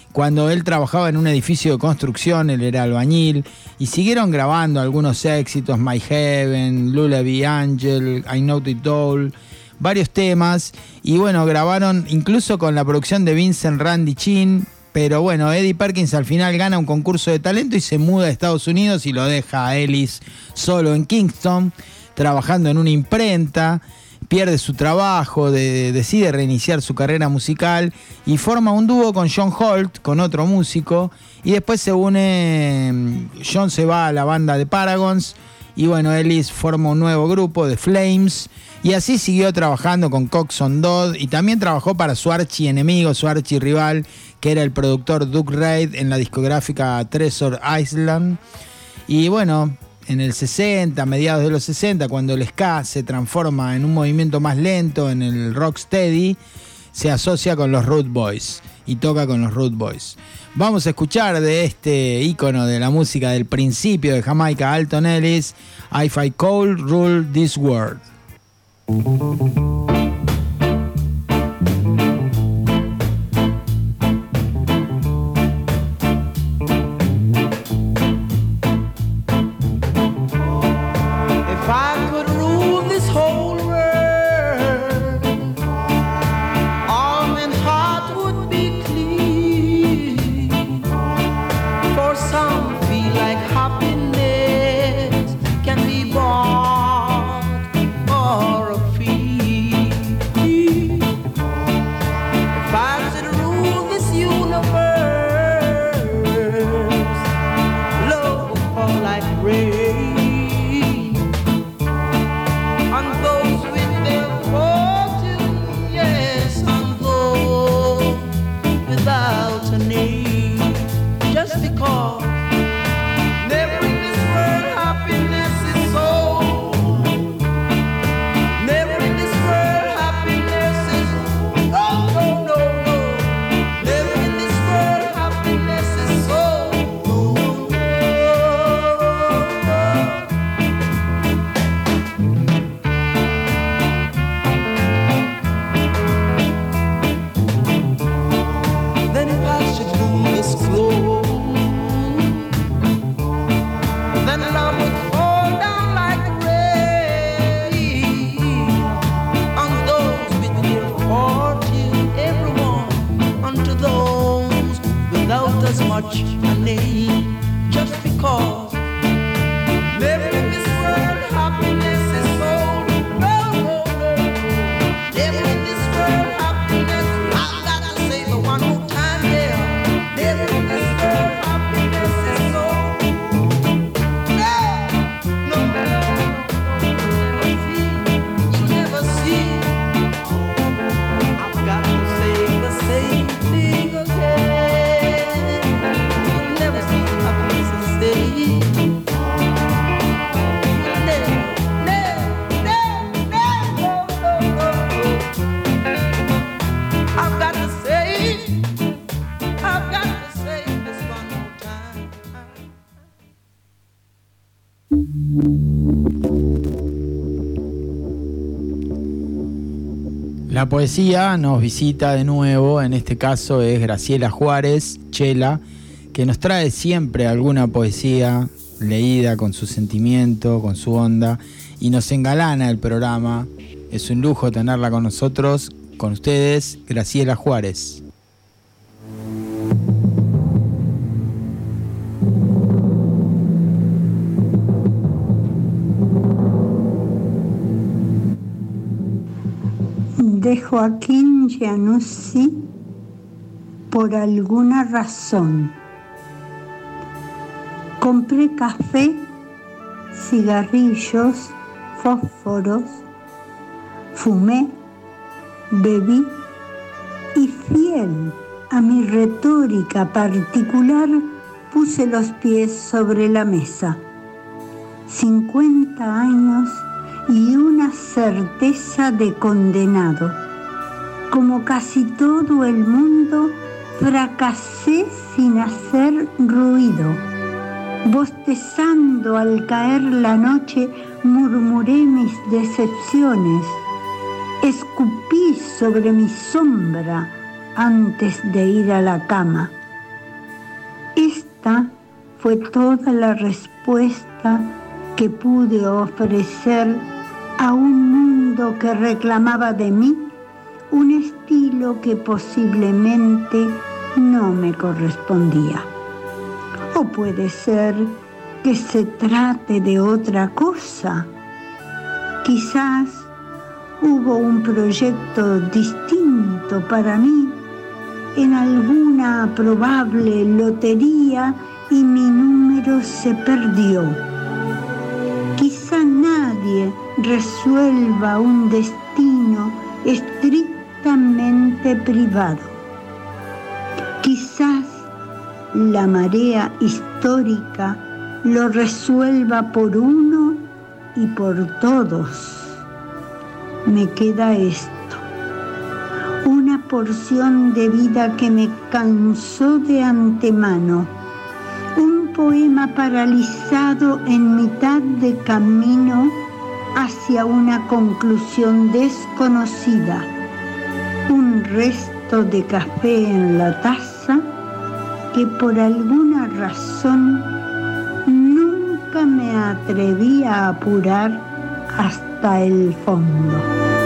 cuando él trabajaba en un edificio de construcción, él era albañil, y siguieron grabando algunos éxitos, My Heaven, Lullaby Angel, I Know It All, varios temas, y bueno, grabaron incluso con la producción de Vincent Randy Chin, pero bueno, Eddie Perkins al final gana un concurso de talento y se muda a Estados Unidos y lo deja a Ellis solo en Kingston, trabajando en una imprenta. Pierde su trabajo, de, decide reiniciar su carrera musical y forma un dúo con John Holt, con otro músico, y después se une, John se va a la banda de Paragons, y bueno, Ellis forma un nuevo grupo, The Flames, y así siguió trabajando con Coxsone Dodd, y también trabajó para su archienemigo, su archirrival, que era el productor Duke Reid en la discográfica Treasure Island, y bueno, en el sesenta, mediados de los sesenta, cuando el ska se transforma en un movimiento más lento, en el rocksteady, se asocia con los Root Boys y toca con los Root Boys. Vamos a escuchar de este ícono de la música del principio de Jamaica, Alton Ellis, If I Could Rule This World. La poesía nos visita de nuevo, en este caso es Graciela Juárez, Chela, que nos trae siempre alguna poesía leída con su sentimiento, con su onda, y nos engalana el programa. Es un lujo tenerla con nosotros, con ustedes, Graciela Juárez. De Joaquín Giannuzzi, por alguna razón. Compré café, cigarrillos, fósforos, fumé, bebí y fiel a mi retórica particular puse los pies sobre la mesa. cincuenta años y una certeza de condenado. Como casi todo el mundo, fracasé sin hacer ruido. Bostezando al caer la noche, murmuré mis decepciones. Escupí sobre mi sombra antes de ir a la cama. fue toda la respuesta que pude ofrecer a un mundo que reclamaba de mí un estilo que posiblemente no me correspondía. O puede ser que se trate de otra cosa. Quizás hubo un proyecto distinto para mí en alguna probable lotería y mi número se perdió. Quizá nadie resuelva un destino estrictamente privado. Quizás la marea histórica lo resuelva por uno y por todos. Me queda esto, una porción de vida que me cansó de antemano, un poema paralizado en mitad de camino hacia una conclusión desconocida, un resto de café en la taza que por alguna razón nunca me atreví a apurar hasta el fondo.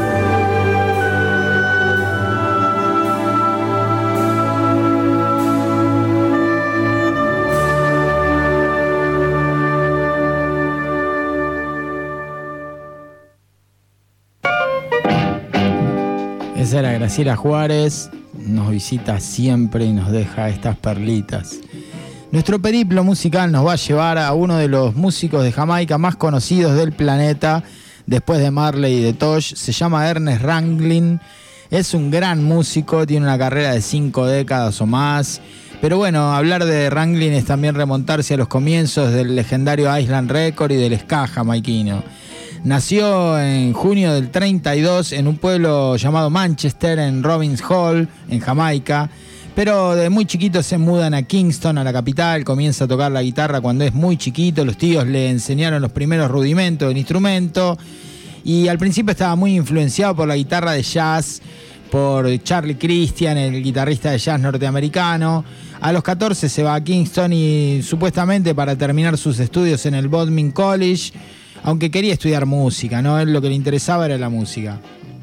Esa era Graciela Juárez, nos visita siempre y nos deja estas perlitas. Nuestro periplo musical nos va a llevar a uno de los músicos de Jamaica más conocidos del planeta, después de Marley y de Tosh. Se llama Ernest Ranglin, es un gran músico, tiene una carrera de cinco décadas o más. Pero bueno, hablar de Ranglin es también remontarse a los comienzos del legendario Island Record y del ska jamaiquino. Nació en junio del treinta y dos en un pueblo llamado Manchester, en Robbins Hall, en Jamaica. Pero de muy chiquito se mudan a Kingston, a la capital, comienza a tocar la guitarra cuando es muy chiquito, los tíos le enseñaron los primeros rudimentos del instrumento y al principio estaba muy influenciado por la guitarra de jazz, por Charlie Christian, el guitarrista de jazz norteamericano. A los catorce se va a Kingston y supuestamente para terminar sus estudios en el Bodmin College, aunque quería estudiar música, ¿no? Él lo que le interesaba era la música.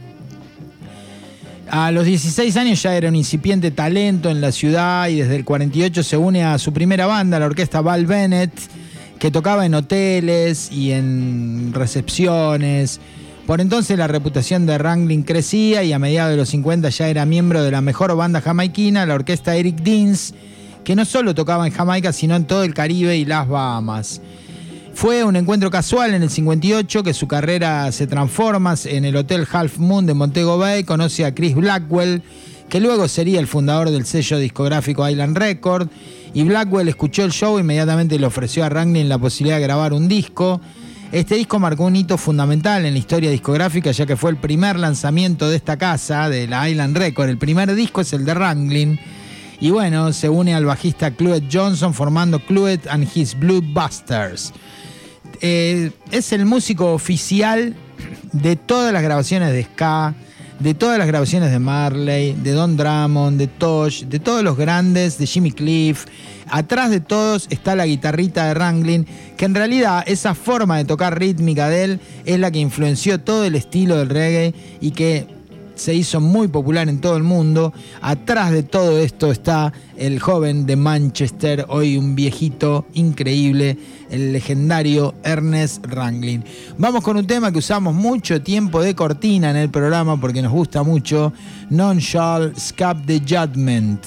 A los dieciséis años ya era un incipiente talento en la ciudad y desde el cuarenta y ocho se une a su primera banda, la orquesta Val Bennett, que tocaba en hoteles y en recepciones. Por entonces la reputación de Ranglin crecía y a mediados de los cincuenta ya era miembro de la mejor banda jamaiquina, la orquesta Eric Deans, que no solo tocaba en Jamaica, sino en todo el Caribe y las Bahamas. Fue un encuentro casual en el cincuenta y ocho que su carrera se transforma. En el Hotel Half Moon de Montego Bay conoce a Chris Blackwell, que luego sería el fundador del sello discográfico Island Record, y Blackwell escuchó el show e inmediatamente le ofreció a Ranglin la posibilidad de grabar un disco. Este disco marcó un hito fundamental en la historia discográfica, ya que fue el primer lanzamiento de esta casa, de la Island Record. El primer disco es el de Ranglin. Y bueno, se une al bajista Cluet Johnson formando Cluet and His Blue Busters. Eh, es el músico oficial de todas las grabaciones de ska, de todas las grabaciones de Marley, de Don Drummond, de Tosh, de todos los grandes, de Jimmy Cliff. Atrás de todos está la guitarrita de Ranglin, que en realidad esa forma de tocar rítmica de él es la que influenció todo el estilo del reggae y que se hizo muy popular en todo el mundo. Atrás de todo esto está el joven de Manchester, hoy un viejito increíble, el legendario Ernest Ranglin. Vamos con un tema que usamos mucho tiempo de cortina en el programa porque nos gusta mucho, None Shall Escape the Judgment.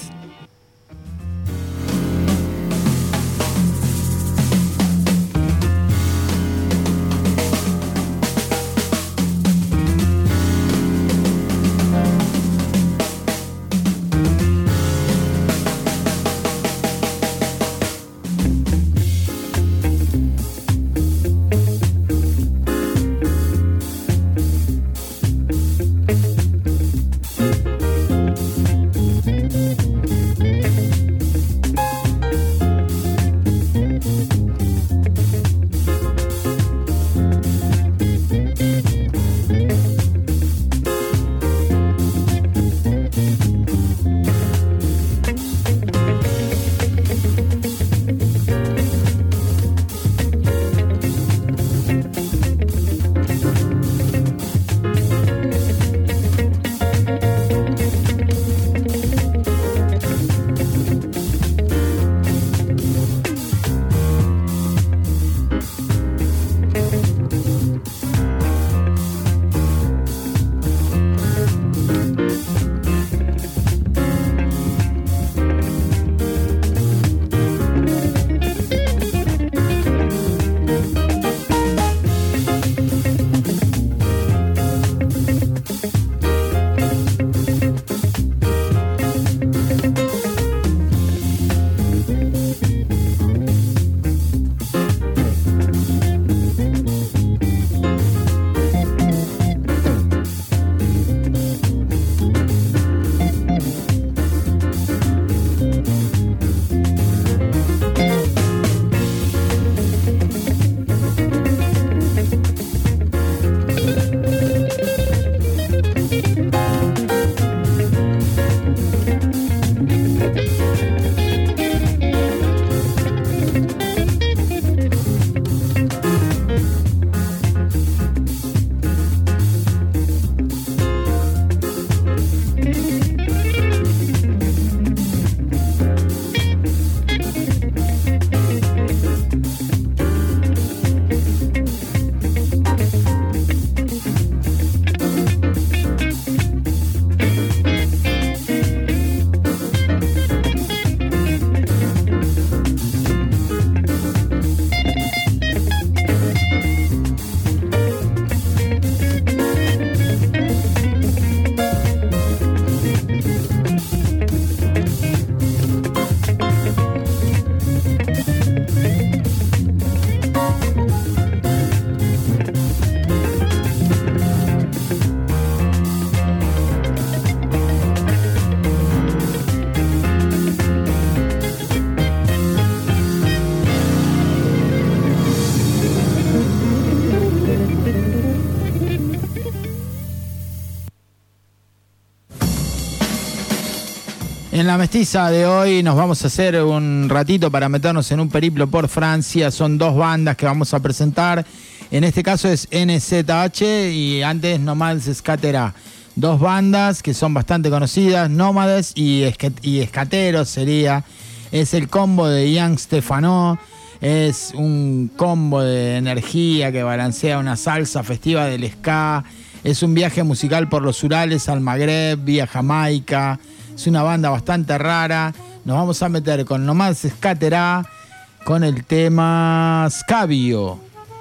En la mestiza de hoy nos vamos a hacer un ratito para meternos en un periplo por Francia. Son dos bandas que vamos a presentar. En este caso es N Z H y antes Nomades Scatera. Dos bandas que son bastante conocidas, Nómades y, Esque- y Escateros sería. Es el combo de Ian Stefano. Es un combo de energía que balancea una salsa festiva del ska. Es un viaje musical por los Urales al Magreb, vía Jamaica. Es una banda bastante rara. Nos vamos a meter con Nomades Scatera con el tema Scabio.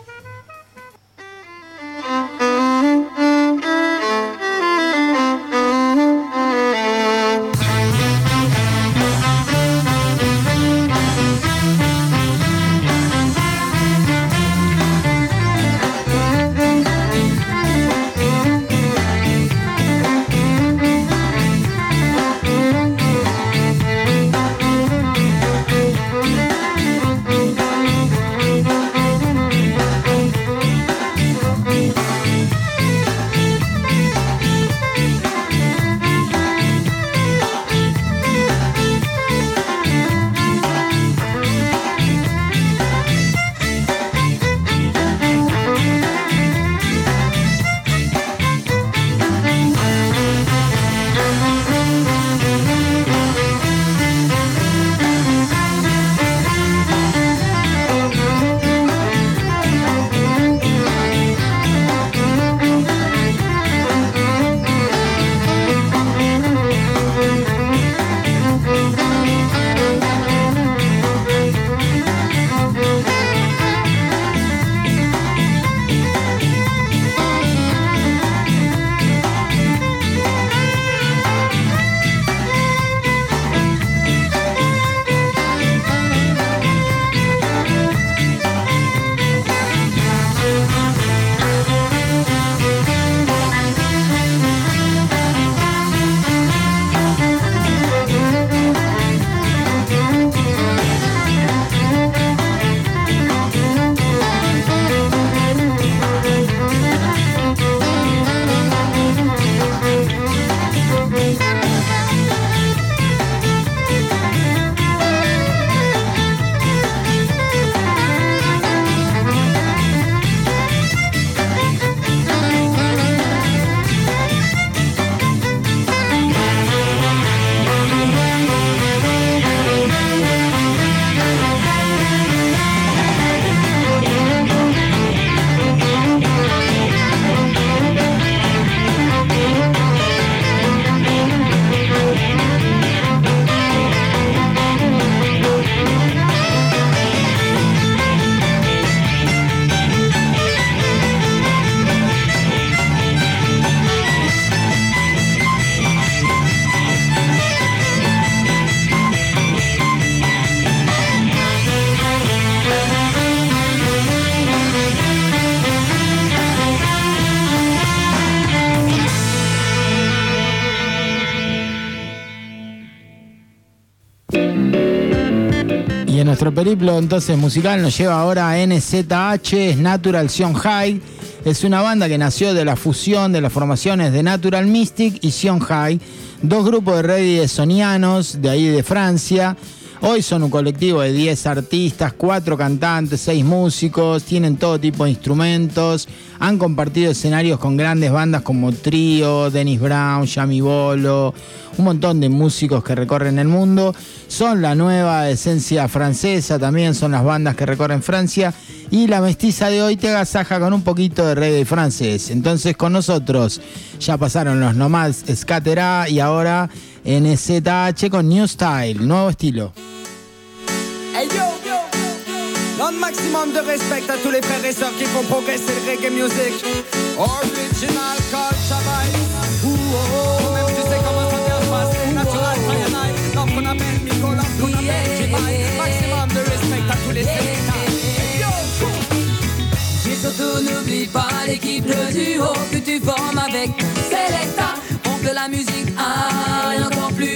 Nuestro periplo entonces musical nos lleva ahora a N Z H, es Natural Zion High. Es una banda que nació de la fusión de las formaciones de Natural Mystic y Zion High, dos grupos de reggae sonianos de ahí de Francia. Hoy son un colectivo de diez artistas, cuatro cantantes, seis músicos, tienen todo tipo de instrumentos, han compartido escenarios con grandes bandas como Trio, Dennis Brown, Jamie Bolo, un montón de músicos que recorren el mundo. Son la nueva esencia francesa, también son las bandas que recorren Francia. Y la mestiza de hoy te agasaja con un poquito de reggae francés. Entonces con nosotros ya pasaron los Nomades Scatera y ahora N Z H con New Style, nuevo estilo. Hey yo, yo, donne maximum de respect à tous les frères et sœurs qui font progresser le reggae music. Original culture vibes. Ouh, oh, oh. Même tu sais comment ça vient se passer. Natural cyanide, donc on appelle Nicolas, qu'on appelle Jimmy. Maximum de respect à tous les sélecteurs. Hey yo, Et surtout n'oublie pas l'équipe, le duo que tu formes avec Selecta. Pour que la musique aille encore plus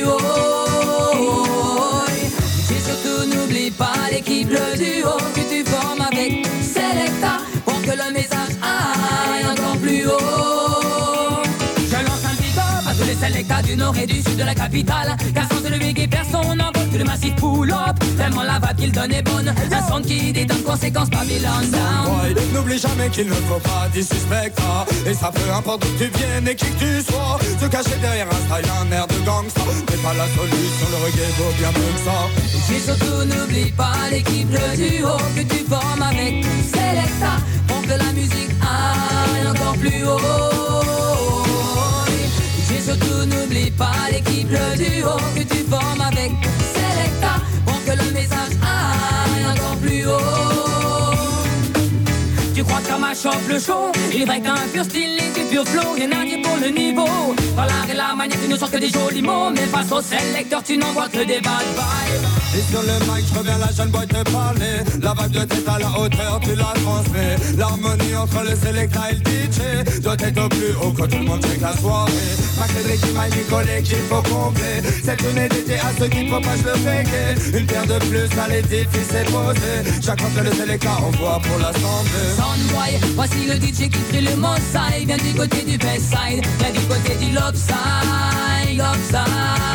haut. Et surtout n'oublie pas l'équipe, le duo que tu formes avec Selecta. Pour que le message aille encore plus haut. Je lance un big up à tous les Selecta du nord et du sud de la capitale. Car sans le big et personne n'envole que le massif pull-up. Tellement la vibe qu'il donne est bonne. Un son qui détonne, conséquence Babylon Down. N'oublie jamais qu'il ne faut pas dissuspecter. Et ça peu importe d'où tu viennes et qui que tu sois. Se cacher derrière un style, un air de gangsta n'est pas la solution, le reggae vaut bien mieux que ça. Et surtout n'oublie pas l'équipe, le duo que tu formes avec Selecta. Pour que la musique aille encore plus haut. Et surtout n'oublie pas l'équipe, le duo que tu formes avec Selecta. Pour que le message aille encore plus haut. Tu crois que t'as ma chope le show? Il est vrai que t'as un pur style et du pur flow. Rien à dire pour le niveau. Dans l'art et la manière, tu ne sors que des jolis mots. Mais face au sélecteur, tu n'envoies que des bad vibes. Et sur le mic, je reviens la jeune boy te parler. La vibe de tête à la hauteur, tu la transmets. L'harmonie entre le selecta et le D J doit être au plus haut quand tout le monde check la soirée. Mac Cédric, Mike, Nicolet, qu'il faut complet. Cette tournée dédiée à ceux qui propagent le reggae. Une paire de plus à l'édifice est posée. Chaque fois que le selecta envoie pour l'assembler. Soundboy, voici le D J qui crie le mot side. Viens du côté du best side, viens du côté du love side, love side,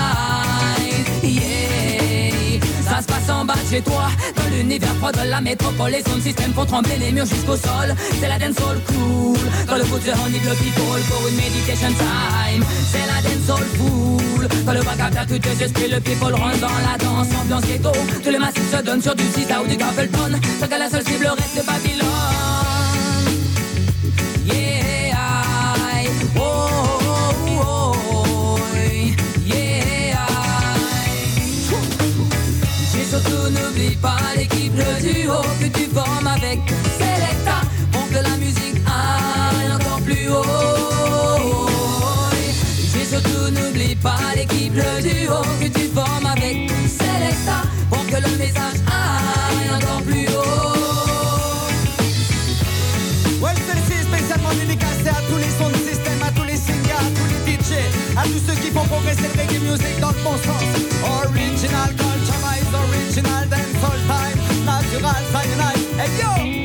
yeah. Ça se passe en bas de chez toi, dans l'univers froid de la métropole. Les sons système font trembler les murs jusqu'au sol. C'est la dancehall cool, quand le foot se renifle le people pour une meditation time. C'est la dancehall fool, quand le bac à tous tes esprits, le people rentre dans la danse. Ambiance ghetto, tous les massifs se donnent sur du six ou du Gaffelton. Tant qu'à la seule cible reste de Babylone. Yeah, I, oh, oh, oh, yeah, I. Et surtout n'oublie pas l'équipe, le duo que tu formes avec Selecta. Pour que la musique aille encore plus haut. Et surtout n'oublie pas l'équipe, le duo que tu formes avec Selecta. Pour que le message aille encore plus haut. Ouais, celle-ci spécialement dédicacée à tous les sons de système, à tous les singers, à tous les D J, à tous ceux qui font progresser le reggae music dans le bon sens. Original culture vibes, original dancehall time, natural cyanide, hey yo!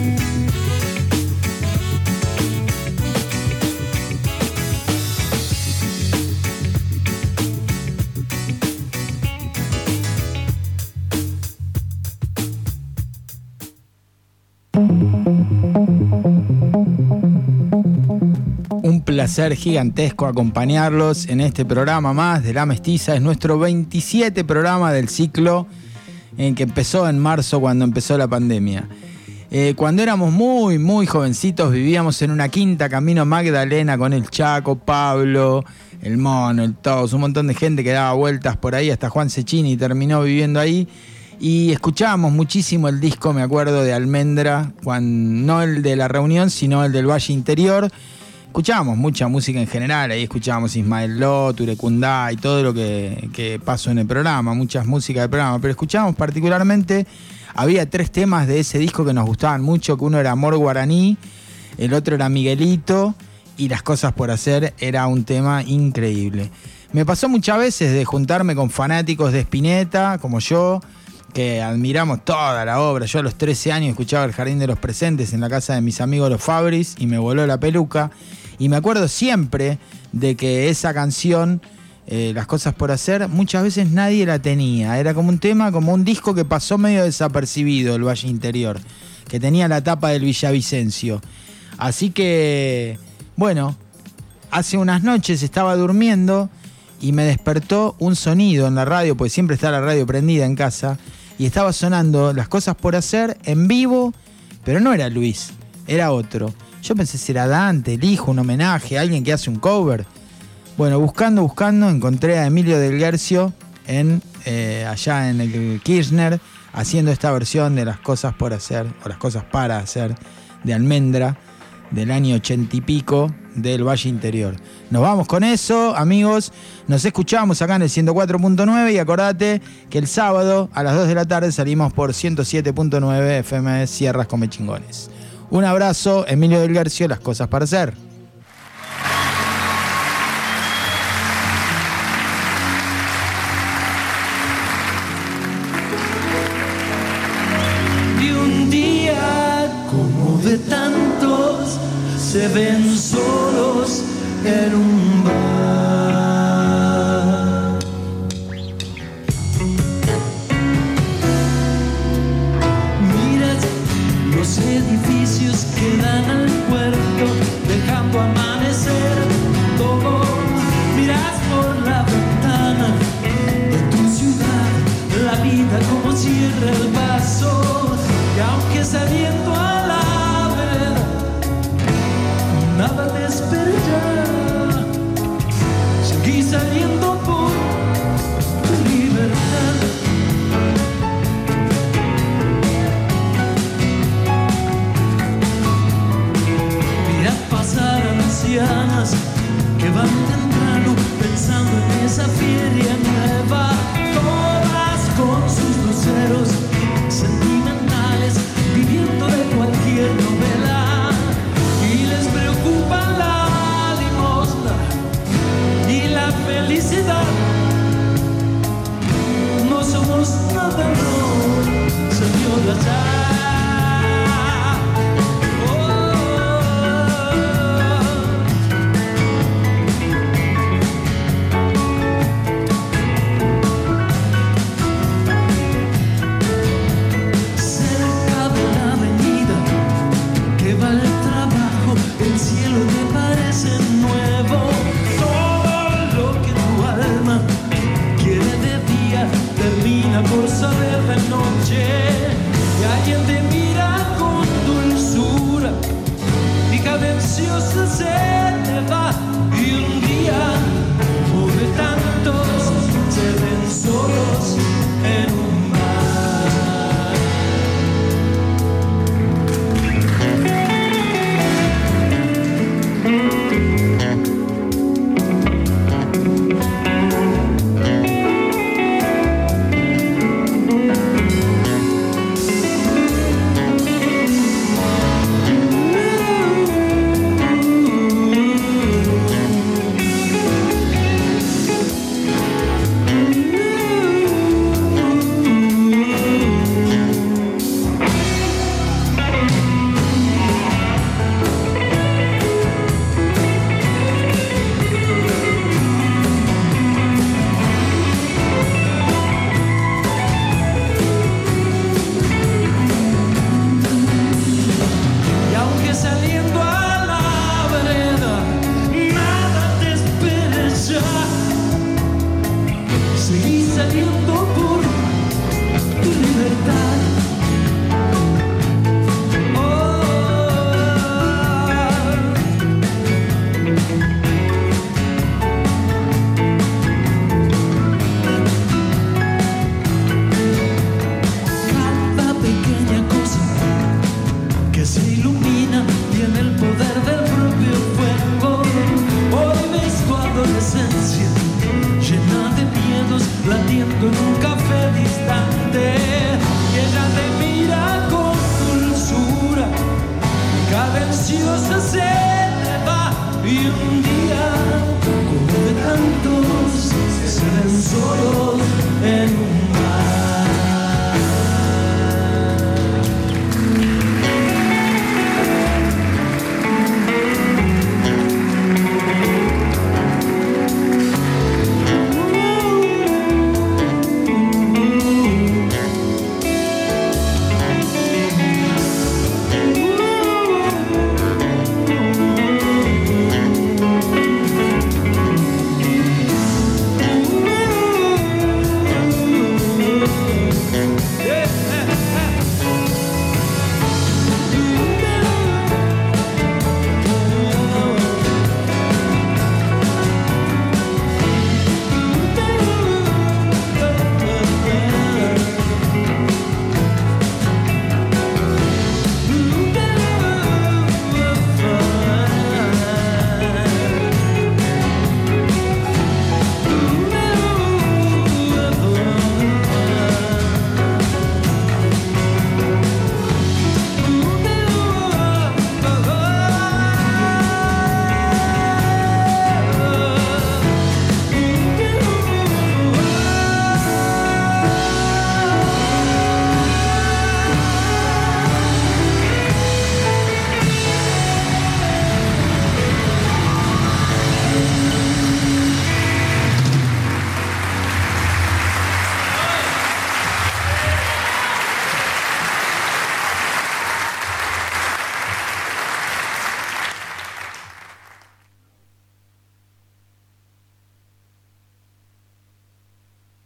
Un placer gigantesco acompañarlos en este programa más de La Mestiza. Es nuestro veintisiete programa del ciclo en que empezó en marzo, cuando empezó la pandemia. Eh, cuando éramos muy, muy jovencitos, vivíamos en una quinta camino Magdalena con el Chaco, Pablo, el Mono, el Tos, un montón de gente que daba vueltas por ahí, hasta Juan Cecchini terminó viviendo ahí. Y escuchábamos muchísimo el disco, me acuerdo, de Almendra, cuando, no el de La Reunión, sino el del Valle Interior. Escuchábamos mucha música en general, ahí escuchábamos Ismael Lo, Turecundá y todo lo que, que pasó en el programa, muchas músicas del programa, pero escuchábamos particularmente, había tres temas de ese disco que nos gustaban mucho, que uno era Amor Guaraní, el otro era Miguelito y Las Cosas por Hacer, era un tema increíble. Me pasó muchas veces de juntarme con fanáticos de Spinetta, como yo, que admiramos toda la obra. Yo a los trece años escuchaba El Jardín de los Presentes en la casa de mis amigos los Fabris y me voló la peluca. Y me acuerdo siempre de que esa canción, eh, Las Cosas por Hacer, muchas veces nadie la tenía. Era como un tema, como un disco que pasó medio desapercibido, el Valle Interior, que tenía la tapa del Villavicencio. Así que, bueno, hace unas noches estaba durmiendo y me despertó un sonido en la radio, porque siempre está la radio prendida en casa, y estaba sonando Las Cosas por Hacer en vivo, pero no era Luis, era otro. Yo pensé si era Dante, el hijo, un homenaje, alguien que hace un cover. Bueno, buscando, buscando, encontré a Emilio Del Guercio en, eh, allá en el Kirchner, haciendo esta versión de Las Cosas por Hacer, o Las Cosas para Hacer, de Almendra, del año ochenta y pico, del Valle Interior. Nos vamos con eso, amigos. Nos escuchamos acá en el ciento cuatro punto nueve y acordate que el sábado a las dos de la tarde salimos por ciento siete punto nueve F M Sierras Come Chingones. Un abrazo, Emilio Del Guercio, Las Cosas para Hacer. Y un día como de tantos se ven solos en un bar. despertar. Seguí saliendo por tu libertad. Mira pasar ancianas que van temprano pensando en esa feria nueva, todas con sus luceros sentimentales, viviendo de cualquier novela, y les preocupa la limosna y la felicidad. No somos nada, no, señor allá. Por saber de noche, y alguien te mira con dulzura y cadenciosa se te va, y un día